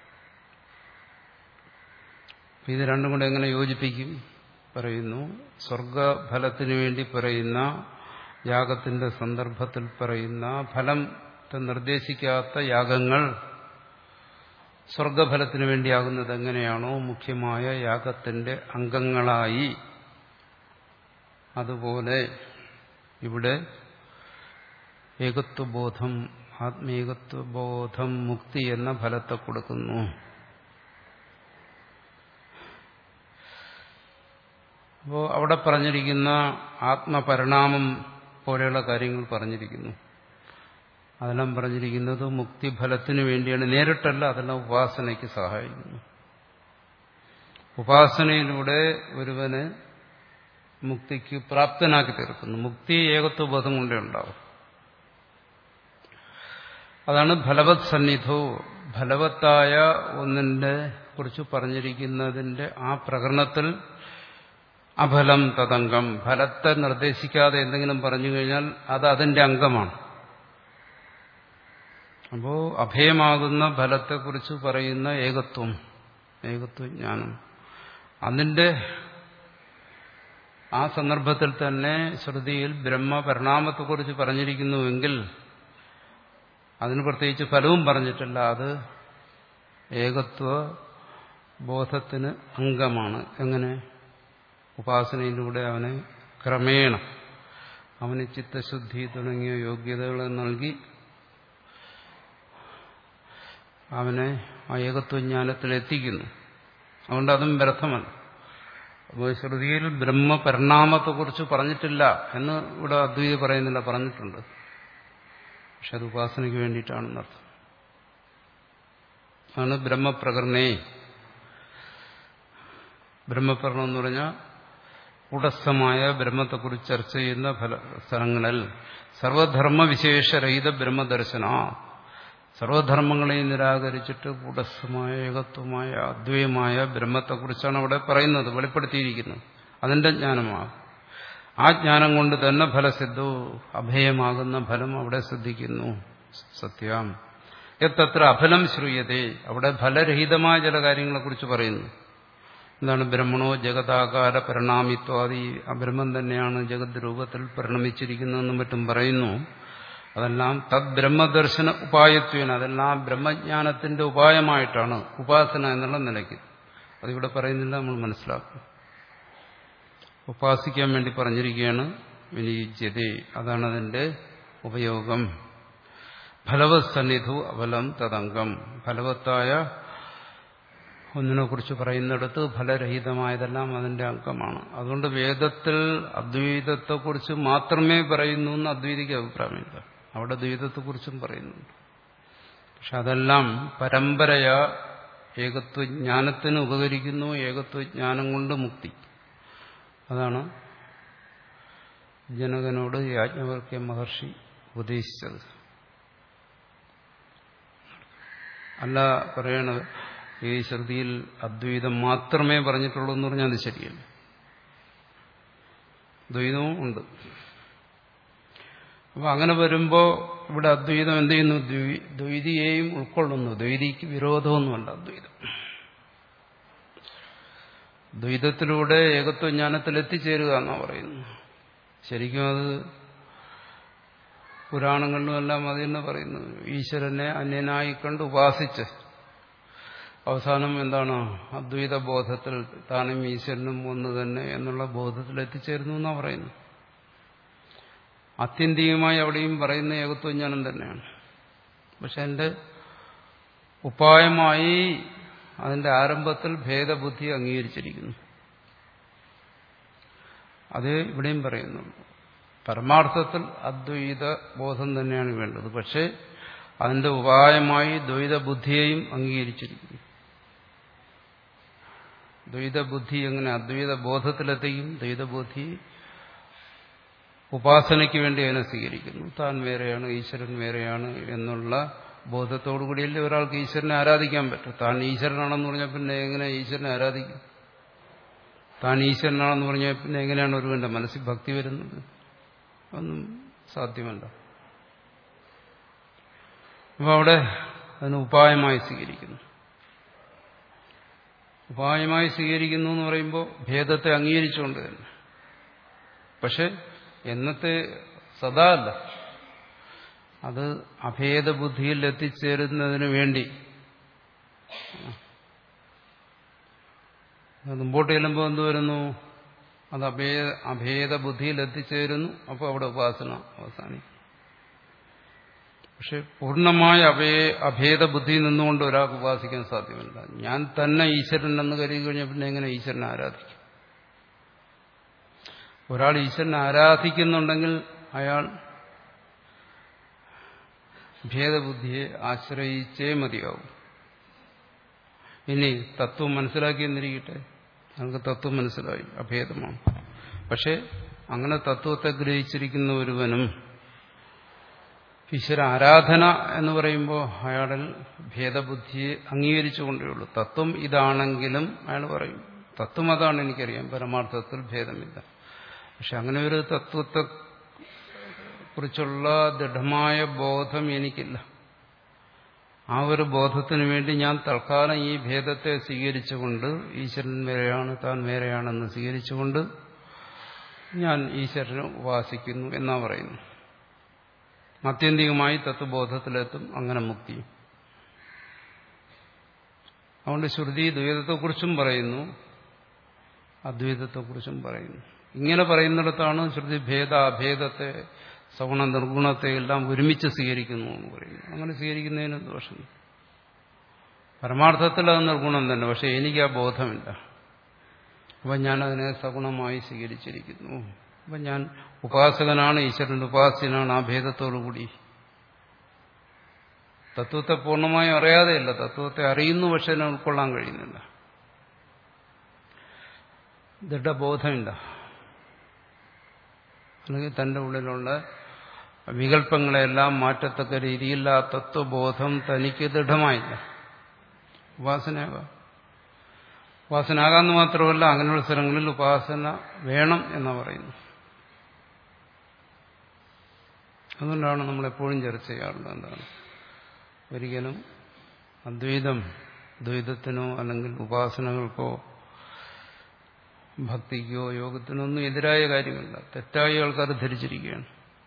A: ഇത് രണ്ടും കൂടെ എങ്ങനെ യോജിപ്പിക്കും? പറയുന്നു, സ്വർഗഫലത്തിനു വേണ്ടി പറയുന്ന യാഗത്തിന്റെ സന്ദർഭത്തിൽ പറയുന്ന ഫലത്തെ നിർദ്ദേശിക്കാത്ത യാഗങ്ങൾ സ്വർഗഫലത്തിനു വേണ്ടിയാകുന്നത് എങ്ങനെയാണോ മുഖ്യമായ യാഗത്തിന്റെ അംഗങ്ങളായി, അതുപോലെ ഇവിടെ ഏകത്വബോധം, ആത്മേകത്വബോധം മുക്തി എന്ന ഫലത്തെ കൊടുക്കുന്നു. അപ്പോൾ അവിടെ പറഞ്ഞിരിക്കുന്ന ആത്മപരിണാമം പോലെയുള്ള കാര്യങ്ങൾ പറഞ്ഞിരിക്കുന്നു. അതെല്ലാം പറഞ്ഞിരിക്കുന്നത് മുക്തിഫലത്തിനു വേണ്ടിയാണ്, നേരിട്ടല്ല. അതെല്ലാം ഉപാസനയ്ക്ക് സഹായിക്കുന്നു. ഉപാസനയിലൂടെ ഒരുവന് മുക്തിക്ക് പ്രാപ്തനാക്കി തീർക്കുന്നു. മുക്തി ഏകത്വബോധം കൊണ്ടേ ഉണ്ടാവും. അതാണ് ഫലവത് സന്നിധോ, ഫലവത്തായ ഒന്നിന്റെ കുറിച്ച് പറഞ്ഞിരിക്കുന്നതിന്റെ ആ പ്രകരണത്തിൽ അഫലം തദംഗം, ഫലത്തെ നിർദ്ദേശിക്കാതെ എന്തെങ്കിലും പറഞ്ഞു കഴിഞ്ഞാൽ അത് അതിന്റെ അംഗമാണ്. അപ്പോ അഭയമാകുന്ന ഫലത്തെക്കുറിച്ച് പറയുന്ന ഏകത്വം, ഏകത്വജ്ഞാനം, അതിന്റെ ആ സന്ദർഭത്തിൽ തന്നെ ശ്രുതിയിൽ ബ്രഹ്മപരിണാമത്തെക്കുറിച്ച് പറഞ്ഞിരിക്കുന്നുവെങ്കിൽ അതിന് പ്രത്യേകിച്ച് ഫലവും പറഞ്ഞിട്ടില്ല. അത് ഏകത്വ ബോധത്തിന് അംഗമാണ്. എങ്ങനെ? ഉപാസനയിലൂടെ അവനെ ക്രമേണ അവന് ചിത്തശുദ്ധി തുടങ്ങിയ യോഗ്യതകളെ നൽകി അവനെ ആ ഏകത്വജ്ഞാനത്തിലെത്തിക്കുന്നു. അതുകൊണ്ട് അതും വ്യർത്ഥമല്ല. അപ്പോൾ ശ്രുതിയിൽ ബ്രഹ്മപരിണാമത്തെക്കുറിച്ച് പറഞ്ഞിട്ടില്ല എന്ന് ഇവിടെ അദ്വൈതി പറയുന്നില്ല, പറഞ്ഞിട്ടുണ്ട്. പക്ഷെ അത് ഉപാസനയ്ക്ക് വേണ്ടിയിട്ടാണെന്നർത്ഥം. അതാണ് ബ്രഹ്മപ്രകരണേ. ബ്രഹ്മപ്രകരണം എന്ന് പറഞ്ഞാൽ കൂടസ്ഥമായ ബ്രഹ്മത്തെക്കുറിച്ച് ചർച്ച ചെയ്യുന്ന ഫല സ്ഥലങ്ങളിൽ സർവധർമ്മവിശേഷരഹിത ബ്രഹ്മദർശന, സർവധർമ്മങ്ങളെയും നിരാകരിച്ചിട്ട് കൂടസ്ഥമായ ഏകത്വമായ അദ്വൈതമായ ബ്രഹ്മത്തെക്കുറിച്ചാണ് അവിടെ പറയുന്നത്, വെളിപ്പെടുത്തിയിരിക്കുന്നത്. അതിന്റെ ജ്ഞാനമാണ്. ആ ജ്ഞാനം കൊണ്ട് തന്നെ ഫലസിദ്ധോ, അഭയമാകുന്ന ഫലം അവിടെ സിദ്ധിക്കുന്നു. സത്യം എത്തത്ര അഫലം ശ്രൂയതേ, അവിടെ ഫലരഹിതമായ ചില കാര്യങ്ങളെക്കുറിച്ച് പറയുന്നു. എന്താണ്? ബ്രഹ്മണോ ജഗതാകാര പരിണാമിത്വാദി, ആ ബ്രഹ്മം തന്നെയാണ് ജഗത് രൂപത്തിൽ പരിണമിച്ചിരിക്കുന്നതെന്നും മറ്റും പറയുന്നു. അതെല്ലാം തദ് ബ്രഹ്മദർശന ഉപായത്വേന, അതെല്ലാം ബ്രഹ്മജ്ഞാനത്തിന്റെ ഉപായമായിട്ടാണ് ഉപാസന എന്നുള്ള നിലയ്ക്ക്. അതിവിടെ പറയുന്നില്ല, നമ്മൾ മനസ്സിലാക്കും. ഉപാസിക്കാൻ വേണ്ടി പറഞ്ഞിരിക്കുകയാണ്. വിനിയുജ്യതേ, അതാണ് അതിന്റെ ഉപയോഗം. ഫലവത് സന്നിധു അഫലം തദംഗം, ഫലവത്തായ ഒന്നിനെ കുറിച്ച് പറയുന്നിടത്ത് ഫലരഹിതമായതെല്ലാം അതിന്റെ അംഗമാണ്. അതുകൊണ്ട് വേദത്തിൽ അദ്വൈതത്തെക്കുറിച്ച് മാത്രമേ പറയുന്നു എന്ന് അദ്വൈതിക്ക് അഭിപ്രായമില്ല. അവിടെ ദ്വൈതത്തെക്കുറിച്ചും പറയുന്നുണ്ട്. പക്ഷെ അതെല്ലാം പരമ്പരയാ ഏകത്വജ്ഞാനത്തിന് ഉപകരിക്കുന്നു. ഏകത്വജ്ഞാനം കൊണ്ട് മുക്തി. അതാണ് ജനകനോട് യാജ്ഞവൽക്യ മഹർഷി ഉപദേശിച്ചത്. അല്ല പറയണത് ഈ ശ്രുതിയിൽ അദ്വൈതം മാത്രമേ പറഞ്ഞിട്ടുള്ളൂ എന്ന് പറഞ്ഞാൽ അത് ശരിയല്ല. ദ്വൈതവും ഉണ്ട്. അപ്പൊ അങ്ങനെ വരുമ്പോ ഇവിടെ അദ്വൈതം എന്ത് ചെയ്യുന്നു? ദ്വൈതിയെയും ഉൾക്കൊള്ളുന്നു. ദ്വൈതിക്ക് വിരോധമൊന്നുമല്ല അദ്വൈതം. ദ്വൈതത്തിലൂടെ ഏകത്വജ്ഞാനത്തിൽ എത്തിച്ചേരുക എന്നാണ് പറയുന്നത്. ശരിക്കും അത് പുരാണങ്ങളിലുമെല്ലാം അത് തന്നെ പറയുന്നു. ഈശ്വരനെ അന്യനായി കണ്ട് ഉപാസിച്ച് അവസാനം എന്താണ് അദ്വൈത ബോധത്തിൽ താനും ഈശ്വരനും ഒന്ന് തന്നെ എന്നുള്ള ബോധത്തിൽ എത്തിച്ചേരുന്നു എന്നാണ് പറയുന്നത്. ആത്യന്തികമായി അവിടെയും പറയുന്ന ഏകത്വജ്ഞാനം തന്നെയാണ്. പക്ഷെ അതിന്റെ ഉപായമായി അതിന്റെ ആരംഭത്തിൽ ഭേദബുദ്ധി അംഗീകരിച്ചിരിക്കുന്നു. അത് ഇവിടെയും പറയുന്നുണ്ട്. പരമാർത്ഥത്തിൽ അദ്വൈത ബോധം തന്നെയാണ് വേണ്ടത്. പക്ഷെ അതിന്റെ ഉപായമായി ദ്വൈതബുദ്ധിയെയും അംഗീകരിച്ചിരിക്കുന്നു. ദ്വൈതബുദ്ധി എങ്ങനെ അദ്വൈത ബോധത്തിലെത്തിക്കും? ദ്വൈതബുദ്ധി ഉപാസനയ്ക്ക് വേണ്ടി അതിനെ സ്വീകരിക്കുന്നു. താൻ വേറെയാണ്, ഈശ്വരൻ വേറെയാണ് എന്നുള്ള ബോധത്തോടുകൂടിയല്ലേ ഒരാൾക്ക് ഈശ്വരനെ ആരാധിക്കാൻ പറ്റും. താൻ ഈശ്വരനാണെന്ന് പറഞ്ഞാൽ പിന്നെ എങ്ങനെ ഈശ്വരനെ ആരാധിക്കും? താൻ ഈശ്വരനാണെന്ന് പറഞ്ഞാൽ പിന്നെ എങ്ങനെയാണ് ഒരുവന്റെ മനസ്സിൽ ഭക്തി വരുന്നത്? ഒന്നും സാധ്യമല്ല. അപ്പോൾ അവിടെ അതിന് ഉപായമായി സ്വീകരിക്കുന്നു. ഉപായമായി സ്വീകരിക്കുന്നു എന്ന് പറയുമ്പോൾ ഭേദത്തെ അംഗീകരിച്ചുകൊണ്ട് തന്നെ. പക്ഷെ എന്നത്തെ സദാ അല്ല, അത് അഭേദബുദ്ധിയിൽ എത്തിച്ചേരുന്നതിന് വേണ്ടി. മുമ്പോട്ട് ചെല്ലുമ്പോൾ എന്ത് വരുന്നു? അത് അഭേദ അഭേദബുദ്ധിയിൽ എത്തിച്ചേരുന്നു. അപ്പോൾ അവിടെ ഉപാസന അവസാനിക്കും. പക്ഷെ പൂർണ്ണമായ അഭേ അഭേദബുദ്ധിയിൽ നിന്നുകൊണ്ട് ഒരാൾക്ക് ഉപാസിക്കാൻ സാധ്യമല്ല. ഞാൻ തന്നെ ഈശ്വരൻ എന്ന് കരുതി കഴിഞ്ഞാൽ പിന്നെ എങ്ങനെ ഈശ്വരനെ ആരാധിക്കും? ഒരാൾ ഈശ്വരനെ ആരാധിക്കുന്നുണ്ടെങ്കിൽ അയാൾ ഭേദബുദ്ധിയെ ആശ്രയിച്ചേ മതിയാവും. ഇനി തത്വം മനസ്സിലാക്കിയെന്നിരിക്കട്ടെ, നമുക്ക് തത്വം മനസ്സിലായി, അഭേദമാണ്. പക്ഷെ അങ്ങനെ തത്വത്തെ ഗ്രഹിച്ചിരിക്കുന്ന ഒരുവനും ഈശ്വര ആരാധന എന്ന് പറയുമ്പോൾ അയാളിൽ ഭേദബുദ്ധിയെ അംഗീകരിച്ചുകൊണ്ടേ ഉള്ളൂ. തത്വം ഇതാണെങ്കിലും അയാൾ പറയും തത്വം അതാണ്, എനിക്കറിയാം, പരമാർത്ഥത്തിൽ ഭേദമില്ല. പക്ഷെ അങ്ങനെ ഒരു തത്വത്തെ കുറിച്ചുള്ള ദൃഢമായ ബോധം എനിക്കില്ല. ആ ഒരു ബോധത്തിന് വേണ്ടി ഞാൻ തൽക്കാലം ഈ ഭേദത്തെ സ്വീകരിച്ചുകൊണ്ട് ഈശ്വരൻ വേറെയാണ് താൻ വേറെയാണെന്ന് സ്വീകരിച്ചുകൊണ്ട് ഞാൻ ഈശ്വരനെ ഉപാസിക്കുന്നു എന്നാ പറയുന്നു. ആത്യന്തികമായി തത്വബോധത്തിലെത്തും, അങ്ങനെ മുക്തി. അതുകൊണ്ട് ശ്രുതി ദ്വൈതത്തെക്കുറിച്ചും പറയുന്നു, അദ്വൈതത്തെക്കുറിച്ചും പറയുന്നു. ഇങ്ങനെ പറയുന്നിടത്താണ് ശ്രുതി ഭേദ അഭേദത്തെ സഗുണ നിർഗുണത്തെ എല്ലാം ഒരുമിച്ച് സ്വീകരിക്കുന്നു എന്ന് പറയുന്നു. അങ്ങനെ സ്വീകരിക്കുന്നതിന് ദോഷം. പരമാർത്ഥത്തിൽ അത് നിർഗുണം തന്നെ, പക്ഷെ എനിക്ക് ആ ബോധമില്ല. അപ്പം ഞാനതിനെ സഗുണമായി സ്വീകരിച്ചിരിക്കുന്നു. അപ്പം ഞാൻ ഉപാസകനാണ്, ഈശ്വരന്റെ ഉപാസ്യനാണ് ആ ഭേദത്തോടുകൂടി. തത്വത്തെ പൂർണ്ണമായും അറിയാതെയല്ല, തത്വത്തെ അറിയുന്നു, പക്ഷെ അതിനെ ഉൾക്കൊള്ളാൻ കഴിയുന്നില്ല. ദൃഢബോധമില്ല. അല്ലെങ്കിൽ തന്റെ ഉള്ളിലുള്ള വികല്പങ്ങളെല്ലാം മാറ്റത്തക്ക രീതിയിൽ ആ തത്വബോധം തനിക്ക് ദൃഢമായില്ല. ഉപാസനയാകാം. ഉപാസനാകാന്ന് മാത്രമല്ല, അങ്ങനെയുള്ള സ്ഥലങ്ങളിൽ ഉപാസന വേണം എന്നാ പറയുന്നു. അതുകൊണ്ടാണ് നമ്മളെപ്പോഴും ചർച്ച ചെയ്യാറുള്ളത്. എന്താണ്, ഒരിക്കലും അദ്വൈതം ദ്വൈതത്തിനോ അല്ലെങ്കിൽ ഉപാസനകൾക്കോ ഭക്തിക്കോ യോഗത്തിനോ ഒന്നും എതിരായ കാര്യമില്ല. തെറ്റായി ആൾക്കാർ ധരിച്ചിരിക്കുകയാണ്.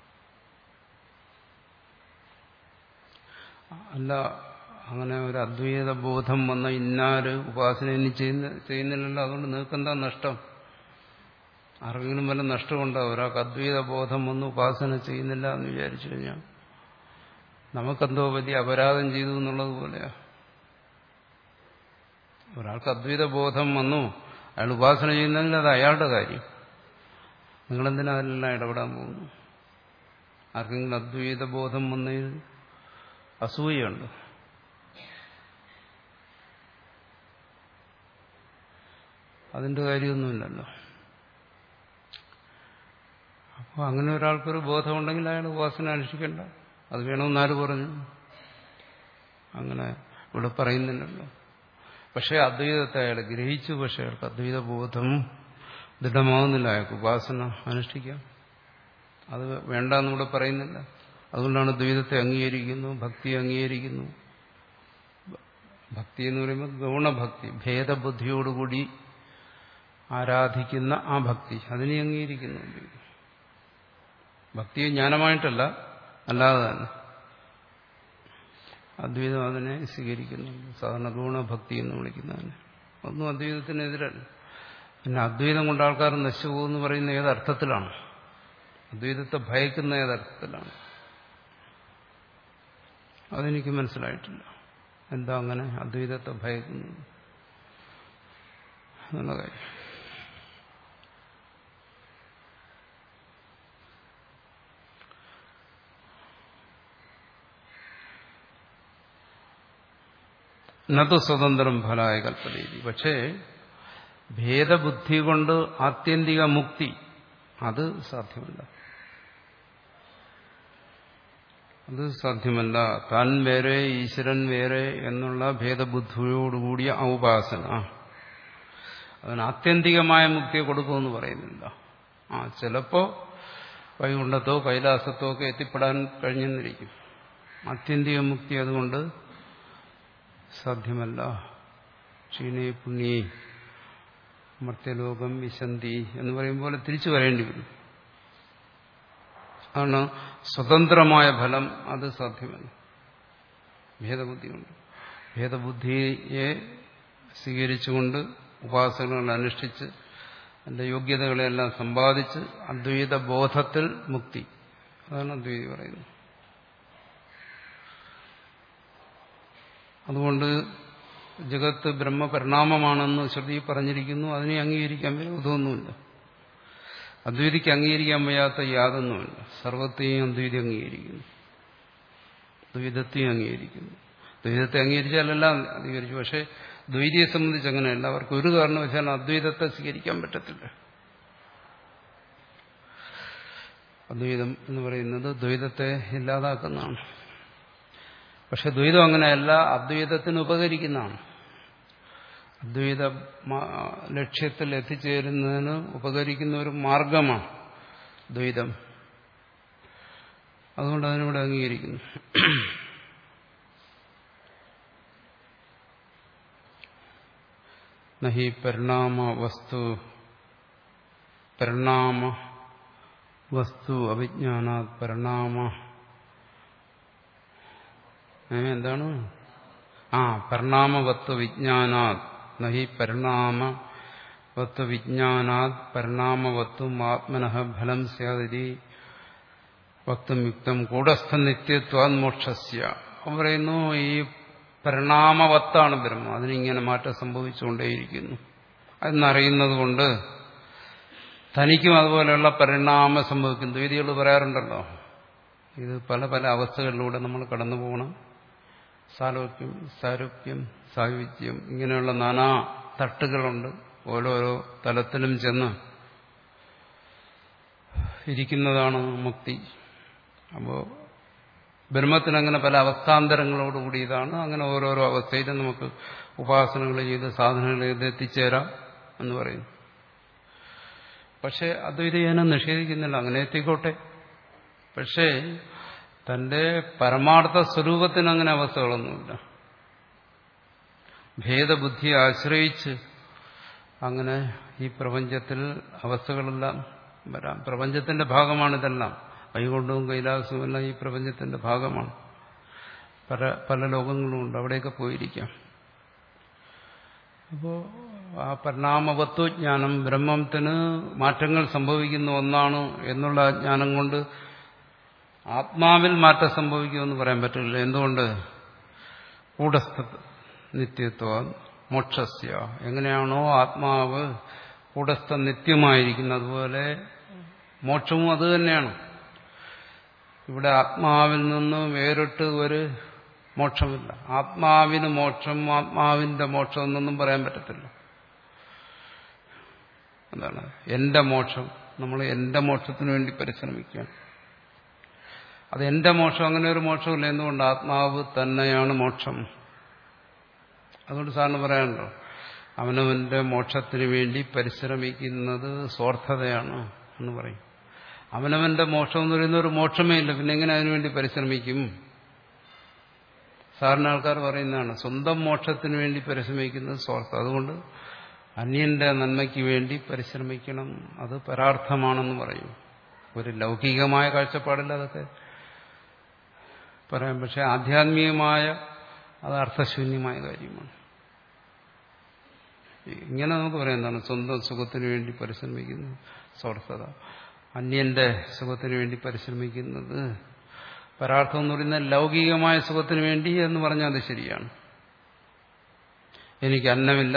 A: അല്ല, അങ്ങനെ ഒരു അദ്വൈത ബോധം വന്ന ഇന്നാര് ഉപാസന ഇനി ചെയ്യുന്ന ചെയ്യുന്നില്ലല്ലോ, അതുകൊണ്ട് നിങ്ങൾക്കെന്താ നഷ്ടം? ആർക്കെങ്കിലും വല്ല നഷ്ടമുണ്ടാവും? ഒരാൾക്ക് അദ്വൈത ബോധം വന്ന് ഉപാസന ചെയ്യുന്നില്ല എന്ന് വിചാരിച്ചു കഴിഞ്ഞാൽ നമുക്കെന്തോ വലിയ അപരാധം ചെയ്തു എന്നുള്ളത് പോലെയാ. ഒരാൾക്ക് അദ്വൈത ബോധം വന്നു, അയാൾ ഉപാസന ചെയ്യുന്നതിൽ അത് അയാളുടെ കാര്യം. നിങ്ങളെന്തിനാ അതിലെല്ലാം ഇടപെടാൻ പോകുന്നു? ആർക്കെങ്കിലും അദ്വൈത ബോധം വന്നതിൽ അസൂയുണ്ട്. അതിന്റെ കാര്യമൊന്നുമില്ലല്ലോ. അപ്പോൾ അങ്ങനെ ഒരാൾക്കൊരു ബോധമുണ്ടെങ്കിൽ അയാൾ ഉപാസന അനുഷ്ഠിക്കേണ്ട. അത് വേണമെന്ന് ആര് പറഞ്ഞു? അങ്ങനെ ഇവിടെ പറയുന്നില്ലല്ലോ. പക്ഷെ അദ്വൈതത്തെ അയാൾ ഗ്രഹിച്ചു, പക്ഷെ അയാൾക്ക് അദ്വൈത ബോധം ദൃഢമാവുന്നില്ല. അയാൾക്ക് ഉപാസന അനുഷ്ഠിക്കാം, അത് വേണ്ടെന്ന് ഇവിടെ പറയുന്നില്ല. അതുകൊണ്ടാണ് ദ്വൈതത്തെ അംഗീകരിക്കുന്നു, ഭക്തി അംഗീകരിക്കുന്നു. ഭക്തി എന്ന് പറയുമ്പോൾ ഗൗണഭക്തി, ഭേദബുദ്ധിയോടുകൂടി ആരാധിക്കുന്ന ആ ഭക്തി അതിനെ അംഗീകരിക്കുന്നു. ഭക്തിയെ ജ്ഞാനമായിട്ടല്ല, അല്ലാതെ തന്നെ അദ്വൈതം അതിനെ സ്വീകരിക്കുന്നുണ്ട്. സാധാരണ ഗുണഭക്തി എന്ന് വിളിക്കുന്നതിന് ഒന്നും അദ്വൈതത്തിനെതിരല്ല. പിന്നെ അദ്വൈതം കൊണ്ട് ആൾക്കാർ നശിച്ചു പോകുമെന്ന് പറയുന്ന ഏതർത്ഥത്തിലാണ്? അദ്വൈതത്തെ ഭയക്കുന്ന ഏതർത്ഥത്തിലാണ്? അതെനിക്ക് മനസ്സിലായിട്ടില്ല. എന്താ അങ്ങനെ അദ്വൈതത്തെ ഭയക്കുന്നത് എന്നുള്ള കാര്യം. നതു സ്വതന്ത്രം ഫലായ കൽപ്പനീതി. പക്ഷേ ഭേദബുദ്ധി കൊണ്ട് ആത്യന്തിക മുക്തി അത് സാധ്യമല്ല. അത് സാധ്യമല്ല. താൻ വേറെ ഈശ്വരൻ വേറെ എന്നുള്ള ഭേദബുദ്ധിയോടുകൂടിയ ഔപാസന അതിന് ആത്യന്തികമായ മുക്തിയെ കൊടുക്കുമെന്ന് പറയുന്നില്ല. ആ ചിലപ്പോ വൈകുണ്ഠത്തോ കൈലാസത്തോ ഒക്കെ എത്തിപ്പെടാൻ കഴിഞ്ഞെന്നിരിക്കും. ആത്യന്തിക മുക്തി അതുകൊണ്ട് സാധ്യമല്ല. ക്ഷീണേ പുണ്യേ മർത്യലോകം വിശന്തി എന്ന് പറയുമ്പോൾ തിരിച്ചു വരേണ്ടി വരും. അതാണ് സ്വതന്ത്രമായ ഫലം, അത് സാധ്യമല്ല ഭേദബുദ്ധി കൊണ്ട്. ഭേദബുദ്ധിയെ സ്വീകരിച്ചുകൊണ്ട് ഉപാസനകൾ അനുഷ്ഠിച്ച് അതിന്റെ യോഗ്യതകളെല്ലാം സമ്പാദിച്ച് അദ്വൈത ബോധത്തിൽ മുക്തി, അതാണ് അദ്വൈതി പറയുന്നത്. അതുകൊണ്ട് ജഗത്ത് ബ്രഹ്മപരിണാമമാണെന്ന് ശ്രുതി പറഞ്ഞിരിക്കുന്നു. അതിനെ അംഗീകരിക്കാൻ വിരോധമൊന്നുമില്ല. അദ്വൈതിക്ക് അംഗീകരിക്കാൻ വയ്യാത്ത യാതൊന്നുമില്ല. സർവത്തെയും അദ്വൈതി അംഗീകരിക്കുന്നു, ദ്വൈതത്തെയും അംഗീകരിക്കുന്നു. ദ്വൈതത്തെ അംഗീകരിച്ചാലെല്ലാം അംഗീകരിച്ചു. പക്ഷെ ദ്വൈതിയെ സംബന്ധിച്ച് അങ്ങനെയല്ല. അവർക്ക് ഒരു കാരണവശാലും അദ്വൈതത്തെ സ്വീകരിക്കാൻ പറ്റത്തില്ല. അദ്വൈതം എന്ന് പറയുന്നത് ദ്വൈതത്തെ ഇല്ലാതാക്കുന്നതാണ്. പക്ഷെ ദ്വൈതം അങ്ങനെയല്ല, അദ്വൈതത്തിന് ഉപകരിക്കുന്നതാണ്. അദ്വൈത ലക്ഷ്യത്തിൽ എത്തിച്ചേരുന്നതിന് ഉപകരിക്കുന്ന ഒരു മാർഗമാണ് ദ്വൈതം. അതുകൊണ്ട് അതിനിവിടെ അംഗീകരിക്കുന്നു. നഹി പരിണാമ വസ്തു പരിണാമ വസ്തു അവിജ്ഞാനാത് പരിണാമ എന്താണ്? ആ പരിണാമവത്വ വിജ്ഞാനാത് നഹി പരിണാമവത്വ വിജ്ഞാനാത് പരിണാമവത്വം ആത്മനഃ ഫലം സ്യാദിതി വക്തും യുക്തം കൂടസ്ഥ നിത്യത്വാത് മോക്ഷസ്യ. അവൻ പറയുന്നു ഈ പരിണാമവത്താണ് ബ്രഹ്മം, അതിനിങ്ങനെ മാറ്റം സംഭവിച്ചുകൊണ്ടേയിരിക്കുന്നു എന്നറിയുന്നത് കൊണ്ട് തനിക്കും അതുപോലെയുള്ള പരിണാമം സംഭവിക്കുന്നു. ദ്വൈതികൾ പറയാറുണ്ടല്ലോ, ഇത് പല പല അവസ്ഥകളിലൂടെ നമ്മൾ കടന്നു പോകണം. സാലോക്യം, സാരൂപ്യം, സായുജ്യം, ഇങ്ങനെയുള്ള നാനാ തട്ടുകളുണ്ട്. ഓരോരോ തലത്തിലും ചെന്ന് ഇരിക്കുന്നതാണ് മുക്തി. അപ്പോൾ ബ്രഹ്മത്തിനങ്ങനെ പല അവസ്ഥാന്തരങ്ങളോടുകൂടിയതാണ്. അങ്ങനെ ഓരോരോ അവസ്ഥയിലും നമുക്ക് ഉപാസനകൾ ചെയ്ത് സാധനകൾ ചെയ്ത് എത്തിച്ചേരാം എന്ന് പറയുന്നു. പക്ഷെ അദ്വൈതം നിഷേധിക്കുന്നില്ല, അങ്ങനെ എത്തിക്കോട്ടെ. പക്ഷേ തന്റെ പരമാർത്ഥ സ്വരൂപത്തിന് അങ്ങനെ അവസ്ഥകളൊന്നുമില്ല. ഭേദബുദ്ധിയെ ആശ്രയിച്ച് അങ്ങനെ ഈ പ്രപഞ്ചത്തിൽ അവസ്ഥകളെല്ലാം വരാം. പ്രപഞ്ചത്തിന്റെ ഭാഗമാണിതെല്ലാം. വൈകുണ്ഠവും കൈലാസവും എല്ലാം ഈ പ്രപഞ്ചത്തിന്റെ ഭാഗമാണ്. പല പല ലോകങ്ങളുമുണ്ട്, അവിടെയൊക്കെ പോയിരിക്കാം. അപ്പോൾ ആ പരിണാമവത്വജ്ഞാനം ബ്രഹ്മത്തിന് മാറ്റങ്ങൾ സംഭവിക്കുന്ന ഒന്നാണ് എന്നുള്ള ജ്ഞാനം കൊണ്ട് ആത്മാവിൽ മാറ്റം സംഭവിക്കുമെന്ന് പറയാൻ പറ്റില്ല. എന്തുകൊണ്ട്? കൂടസ്ഥ നിത്യത്വ മോക്ഷസ്യ. എങ്ങനെയാണോ ആത്മാവ് കൂടസ്ഥ നിത്യമായിരിക്കുന്നത്, അതുപോലെ മോക്ഷവും അത് തന്നെയാണ്. ഇവിടെ ആത്മാവിൽ നിന്ന് വേറിട്ട് ഒരു മോക്ഷമില്ല. ആത്മാവിന് മോക്ഷം, ആത്മാവിന്റെ മോക്ഷം എന്നൊന്നും പറയാൻ പറ്റത്തില്ല. എന്താണ് എന്റെ മോക്ഷം? നമ്മൾ എന്റെ മോക്ഷത്തിന് വേണ്ടി പരിശ്രമിക്കുകയാണ്. അത് എന്റെ മോക്ഷം, അങ്ങനെ ഒരു മോക്ഷമില്ല. എന്തുകൊണ്ട്? ആത്മാവ് തന്നെയാണ് മോക്ഷം. അതുകൊണ്ട് സാറിന് പറയാനുണ്ടോ, അവനവന്റെ മോക്ഷത്തിന് വേണ്ടി പരിശ്രമിക്കുന്നത് സ്വാർത്ഥതയാണ് എന്ന് പറയും. അവനവന്റെ മോക്ഷം എന്ന് പറയുന്ന ഒരു മോക്ഷമേ ഇല്ല, പിന്നെ എങ്ങനെ അതിനുവേണ്ടി പരിശ്രമിക്കും? സാറിന് ആൾക്കാർ പറയുന്നതാണ് സ്വന്തം മോക്ഷത്തിന് വേണ്ടി പരിശ്രമിക്കുന്നത് സ്വാർത്ഥം. അതുകൊണ്ട് അന്യന്റെ നന്മയ്ക്ക് വേണ്ടി പരിശ്രമിക്കണം, അത് പരാർത്ഥമാണെന്ന് പറയും. ഒരു ലൗകികമായ കാഴ്ചപ്പാടില്ല അതൊക്കെ പറയാം. പക്ഷെ ആധ്യാത്മികമായ അത് അർത്ഥശൂന്യമായ കാര്യമാണ്. ഇങ്ങനെ നമുക്ക് പറയാം, എന്താണ് സ്വന്തം സുഖത്തിന് വേണ്ടി പരിശ്രമിക്കുന്നു സ്വാർത്ഥത, അന്യന്റെ സുഖത്തിന് വേണ്ടി പരിശ്രമിക്കുന്നത് പരാർത്ഥം എന്ന് പറയുന്നത് ലൗകികമായ സുഖത്തിന് വേണ്ടി എന്ന് പറഞ്ഞാൽ അത് ശരിയാണ്. എനിക്ക് അന്നമില്ല,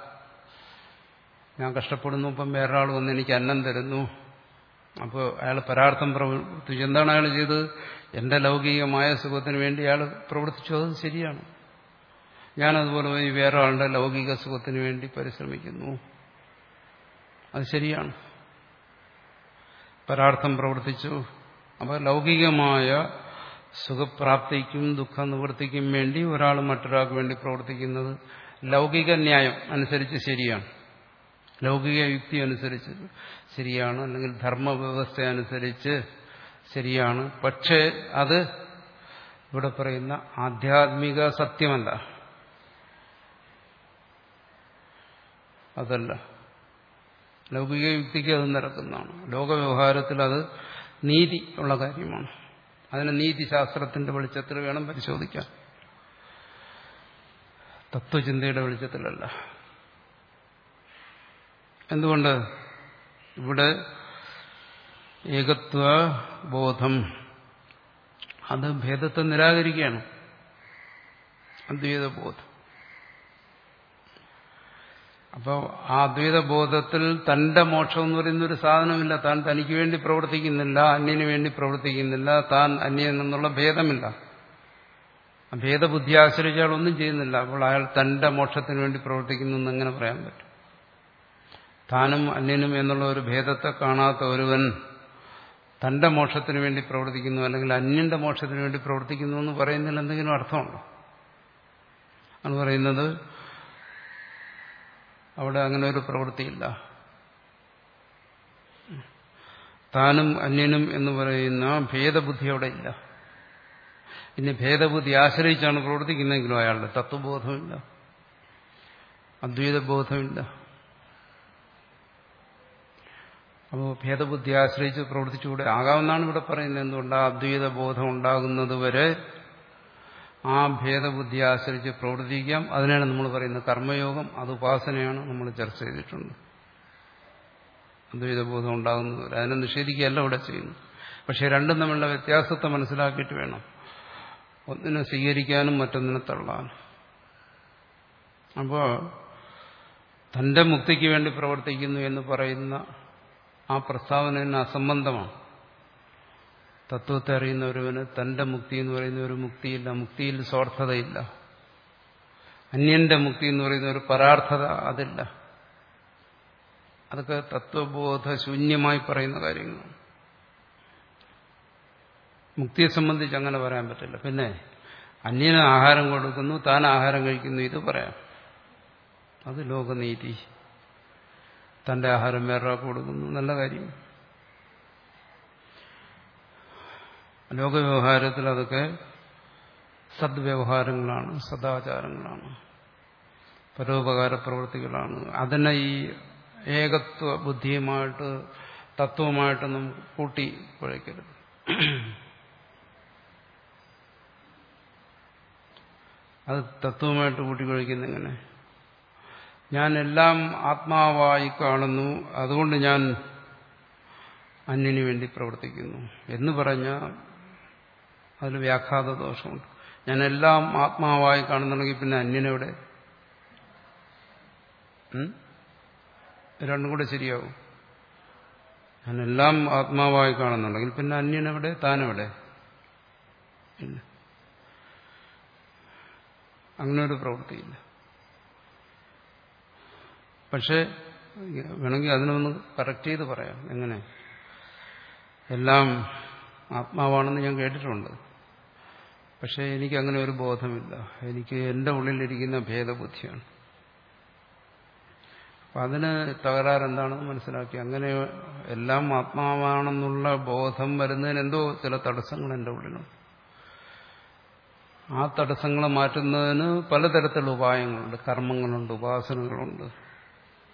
A: ഞാൻ കഷ്ടപ്പെടുന്നു, ഇപ്പം വേറൊരാൾ വന്ന് എനിക്ക് അന്നം തരുന്നു, അപ്പോൾ അയാൾ പരാർത്ഥം പ്രവർത്തിച്ചു. എന്താണ് അയാൾ ചെയ്തത്? എന്റെ ലൗകികമായ സുഖത്തിന് വേണ്ടി അയാൾ പ്രവർത്തിച്ചു, അത് ശരിയാണ്. ഞാനതുപോലെ പോയി വേറെ ആളുടെ ലൗകിക സുഖത്തിന് വേണ്ടി പരിശ്രമിക്കുന്നു, അത് ശരിയാണ്. പരാർത്ഥം പ്രവർത്തിച്ചു. അപ്പോൾ ലൗകികമായ സുഖപ്രാപ്തിക്കും ദുഃഖ നിവൃത്തിക്കും വേണ്ടി ഒരാൾ മറ്റൊരാൾക്ക് വേണ്ടി പ്രവർത്തിക്കുന്നത് ലൗകിക ന്യായം അനുസരിച്ച് ശരിയാണ്, ലൗകിക യുക്തി അനുസരിച്ച് ശരിയാണ്, അല്ലെങ്കിൽ ധർമ്മവ്യവസ്ഥ അനുസരിച്ച് ശരിയാണ്. പക്ഷേ അത് ഇവിടെ പറയുന്ന ആധ്യാത്മിക സത്യമല്ല, അതല്ല. ലൗകിക യുക്തിക്ക് അത് നിരക്കുന്നതാണ്. ലോകവ്യവഹാരത്തിൽ അത് നീതി ഉള്ള കാര്യമാണ്. അതിനെ നീതിശാസ്ത്രത്തിന്റെ വെളിച്ചത്തിൽ വേണം പരിശോധിക്കാൻ, തത്വചിന്തയുടെ വെളിച്ചത്തിലല്ല. എന്തുകൊണ്ട്? ഇവിടെ ഏകത്വ ബോധം അത് ഭേദത്തെ നിരാകരിക്കുകയാണ്, അദ്വൈത ബോധം. അപ്പോൾ ആ അദ്വൈത ബോധത്തിൽ തന്റെ മോക്ഷം എന്ന് പറയുന്നൊരു സാധനമില്ല. താൻ തനിക്ക് വേണ്ടി പ്രവർത്തിക്കുന്നില്ല, അന്യന് വേണ്ടി പ്രവർത്തിക്കുന്നില്ല, താൻ അന്യൻ എന്നുള്ള ഭേദമില്ല. ഭേദബുദ്ധി ആശ്രയിച്ച് അയാൾ ഒന്നും ചെയ്യുന്നില്ല. അപ്പോൾ അയാൾ തന്റെ മോക്ഷത്തിന് വേണ്ടി പ്രവർത്തിക്കുന്നു എന്ന് എങ്ങനെ പറയാൻ പറ്റും? താനും അന്യനും എന്നുള്ള ഒരു ഭേദത്തെ കാണാത്ത ഒരുവൻ തന്റെ മോക്ഷത്തിന് വേണ്ടി പ്രവർത്തിക്കുന്നു, അല്ലെങ്കിൽ അന്യന്റെ മോക്ഷത്തിന് വേണ്ടി പ്രവർത്തിക്കുന്നു എന്ന് പറയുന്നതിൽ എന്തെങ്കിലും അർത്ഥമുണ്ടോ? ആണ് പറയുന്നത് അവിടെ അങ്ങനെ ഒരു പ്രവൃത്തിയില്ല. താനും അന്യനും എന്ന് പറയുന്ന ഭേദബുദ്ധി അവിടെ ഇല്ല. ഇനി ഭേദബുദ്ധി ആശ്രയിച്ചാണ് പ്രവർത്തിക്കുന്നതെങ്കിലും അയാളുടെ തത്വബോധമില്ല, അദ്വൈത ബോധമില്ല. അപ്പോൾ ഭേദബുദ്ധി ആശ്രയിച്ച് പ്രവർത്തിച്ചുകൂടെ ആകാമെന്നാണ് ഇവിടെ പറയുന്നത്. എന്തുകൊണ്ട്? ആ അദ്വൈത ബോധം ഉണ്ടാകുന്നത് വരെ ആ ഭേദബുദ്ധി ആശ്രയിച്ച് പ്രവർത്തിക്കാം. അതിനാണ് നമ്മൾ പറയുന്നത് കർമ്മയോഗം, അത് ഉപാസനയാണ്, നമ്മൾ ചർച്ച ചെയ്തിട്ടുണ്ട്. അദ്വൈത ബോധം ഉണ്ടാകുന്നവരെ അതിനെ നിഷേധിക്കുകയല്ല ഇവിടെ ചെയ്യുന്നു. പക്ഷെ രണ്ടും തമ്മിലുള്ള വ്യത്യാസത്തെ മനസ്സിലാക്കിയിട്ട് വേണം ഒന്നിനെ സ്വീകരിക്കാനും മറ്റൊന്നിനെ തള്ളാനും. അപ്പോൾ തന്റെ മുക്തിക്ക് വേണ്ടി പ്രവർത്തിക്കുന്നു എന്ന് പറയുന്ന ആ പ്രസ്താവന തന്നെ അസംബന്ധമാണ്. തത്വത്തെ അറിയുന്ന ഒരുവന് തന്റെ മുക്തി എന്ന് പറയുന്ന ഒരു മുക്തിയില്ല, മുക്തിയിൽ സ്വാർത്ഥതയില്ല. അന്യന്റെ മുക്തി എന്ന് പറയുന്ന ഒരു പരാർത്ഥത അതില്ല. അതൊക്കെ തത്വബോധ ശൂന്യമായി പറയുന്ന കാര്യങ്ങളാണ്. മുക്തിയെ സംബന്ധിച്ച് അങ്ങനെ പറയാൻ പറ്റില്ല. പിന്നെ അന്യന് ആഹാരം കൊടുക്കുന്നു, താൻ ആഹാരം കഴിക്കുന്നു, ഇത് പറയാം. അത് ലോകനീതി. തന്റെ ആഹാരം വേറൊരാൾക്ക് കൊടുക്കുന്നു, നല്ല കാര്യം. ലോകവ്യവഹാരത്തിൽ അതൊക്കെ സദ്വ്യവഹാരങ്ങളാണ്, സദാചാരങ്ങളാണ്, പരോപകാര പ്രവൃത്തികളാണ്. അതിനെ ഈ ഏകത്വ ബുദ്ധിയുമായിട്ട് തത്വമായിട്ടൊന്നും കൂട്ടി കുഴയ്ക്കരുത്. അത് തത്വമായിട്ട് കൂട്ടിക്കുഴയ്ക്കുന്ന എങ്ങനെ? ഞാൻ എല്ലാം ആത്മാവായി കാണുന്നു, അതുകൊണ്ട് ഞാൻ അന്യന് വേണ്ടി പ്രവർത്തിക്കുന്നു എന്ന് പറഞ്ഞാൽ അതിൽ വ്യാഘാത ദോഷമുണ്ട്. ഞാൻ എല്ലാം ആത്മാവായി കാണുന്നുണ്ടെങ്കിൽ പിന്നെ അന്യനെവിടെ? രണ്ടും കൂടെ ശരിയാവും. ഞാൻ എല്ലാം ആത്മാവായി കാണുന്നുണ്ടെങ്കിൽ പിന്നെ അന്യനെവിടെ? താനെവിടെ? ഇല്ല, അങ്ങനെ ഒരു പ്രവൃത്തിയില്ല. പക്ഷെ വേണമെങ്കിൽ അതിനൊന്ന് കറക്റ്റ് ചെയ്ത് പറയാം. എങ്ങനെ? എല്ലാം ആത്മാവാണെന്ന് ഞാൻ കേട്ടിട്ടുണ്ട്, പക്ഷെ എനിക്ക് അങ്ങനെ ഒരു ബോധമില്ല. എനിക്ക് എൻ്റെ ഉള്ളിലിരിക്കുന്ന ഭേദബുദ്ധിയാണ്. അപ്പം അതിന് തകരാറെന്താണെന്ന് മനസ്സിലാക്കി. അങ്ങനെ എല്ലാം ആത്മാവാണെന്നുള്ള ബോധം വരുന്നതിന് എന്തോ ചില തടസ്സങ്ങൾ എൻ്റെ ഉള്ളിലുണ്ട്. ആ തടസ്സങ്ങളെ മാറ്റുന്നതിന് പലതരത്തിലുള്ള ഉപായങ്ങളുണ്ട്, കർമ്മങ്ങളുണ്ട്, ഉപാസനകളുണ്ട്.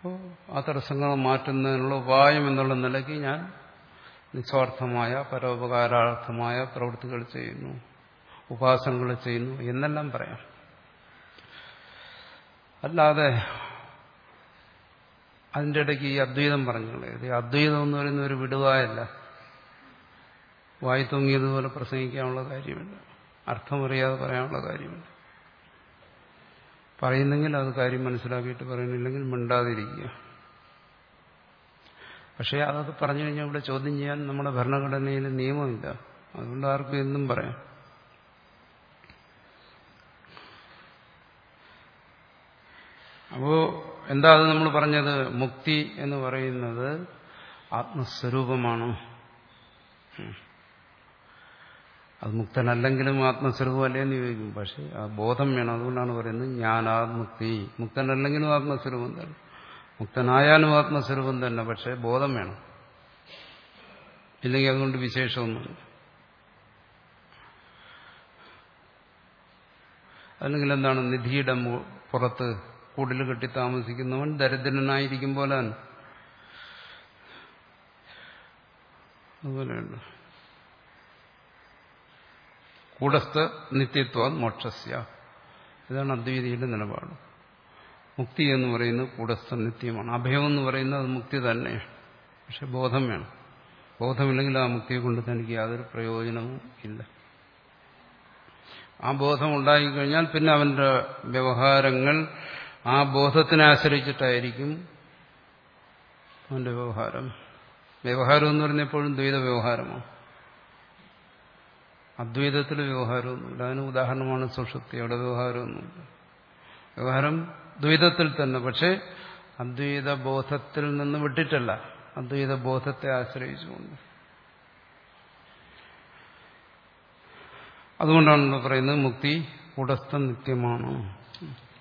A: അപ്പോൾ ആ തടസ്സങ്ങൾ മാറ്റുന്നതിനുള്ള ഉപായം എന്നുള്ള നിലയ്ക്ക് ഞാൻ നിസ്വാർത്ഥമായ പരോപകാരാർത്ഥമായ പ്രവൃത്തികൾ ചെയ്യുന്നു, ഉപാസനകൾ ചെയ്യുന്നു എന്നെല്ലാം പറയാം. അല്ലാതെ അതിൻ്റെ ഇടയ്ക്ക് ഈ അദ്വൈതം പറഞ്ഞുള്ളൂ. ഈ അദ്വൈതം എന്ന് പറയുന്ന ഒരു വിടുവായല്ല, വായി തൂങ്ങിയതുപോലെ പ്രസംഗിക്കാനുള്ള കാര്യമില്ല, അർത്ഥമറിയാതെ പറയാനുള്ള കാര്യമില്ല. പറയുന്നെങ്കിൽ അത് കാര്യം മനസ്സിലാക്കിയിട്ട് പറയുന്നില്ലെങ്കിൽ മിണ്ടാതിരിക്കുക. പക്ഷേ അതൊക്കെ പറഞ്ഞു കഴിഞ്ഞാൽ ഇവിടെ ചോദ്യം ചെയ്യാൻ നമ്മുടെ ഭരണഘടനയിൽ നിയമമില്ല. അതുകൊണ്ട് ആർക്കും എന്നും പറയാം. അപ്പോ എന്താ അത് നമ്മൾ പറഞ്ഞത്? മുക്തി എന്ന് പറയുന്നത് ആത്മസ്വരൂപമാണ്. അത് മുക്തനല്ലെങ്കിലും ആത്മസ്വരൂപമല്ലേ എന്ന് ചോദിക്കും. പക്ഷെ ആ ബോധം വേണം. അതുകൊണ്ടാണ് പറയുന്നത് ജ്ഞാനാത്മുക്തി. മുക്തനല്ലെങ്കിലും ആത്മസ്വരൂപം തന്നെ, മുക്തനായാലും ആത്മസ്വരൂപം തന്നെ. പക്ഷെ ബോധം വേണം, ഇല്ലെങ്കിൽ അതുകൊണ്ട് വിശേഷമൊന്നുമില്ല. അല്ലെങ്കിൽ എന്താണ്? നിധിയുടെ പുറത്ത് കൂടിൽ കെട്ടി താമസിക്കുന്നവൻ ദരിദ്രനായിരിക്കും പോലാണ്. അതുപോലെയുണ്ട്. കൂടസ്ഥ നിത്യത്വ മോക്ഷസ്യ. ഇതാണ് അദ്വൈതിയുടെ നിലപാട്. മുക്തി എന്ന് പറയുന്നത് കൂടസ്ഥ നിത്യമാണ്. അഭയം എന്ന് പറയുന്നത് അത് മുക്തി തന്നെ. പക്ഷെ ബോധം വേണം. ബോധമില്ലെങ്കിൽ ആ മുക്തിയെ കൊണ്ട് തനിക്ക് യാതൊരു പ്രയോജനവും ഇല്ല. ആ ബോധം ഉണ്ടായിക്കഴിഞ്ഞാൽ പിന്നെ അവന്റെ വ്യവഹാരങ്ങൾ ആ ബോധത്തിനെ ആശ്രയിച്ചിട്ടായിരിക്കും അവന്റെ വ്യവഹാരം. വ്യവഹാരം എന്ന് പറയുന്നത് എപ്പോഴും ദ്വൈത വ്യവഹാരമാണ്. അദ്വൈതത്തിൽ വ്യവഹാരമൊന്നുമില്ല. അതിന് ഉദാഹരണമാണ് സുഷുപ്തി. അവിടെ വ്യവഹാരമൊന്നുമില്ല. വ്യവഹാരം ദ്വൈതത്തിൽ തന്നെ, പക്ഷെ അദ്വൈത ബോധത്തിൽ നിന്ന് വിട്ടിട്ടല്ല, അദ്വൈത ബോധത്തെ ആശ്രയിച്ചുകൊണ്ട്. അതുകൊണ്ടാണ് പറയുന്നത് മുക്തി കൂടസ്ഥ നിത്യമാണ്.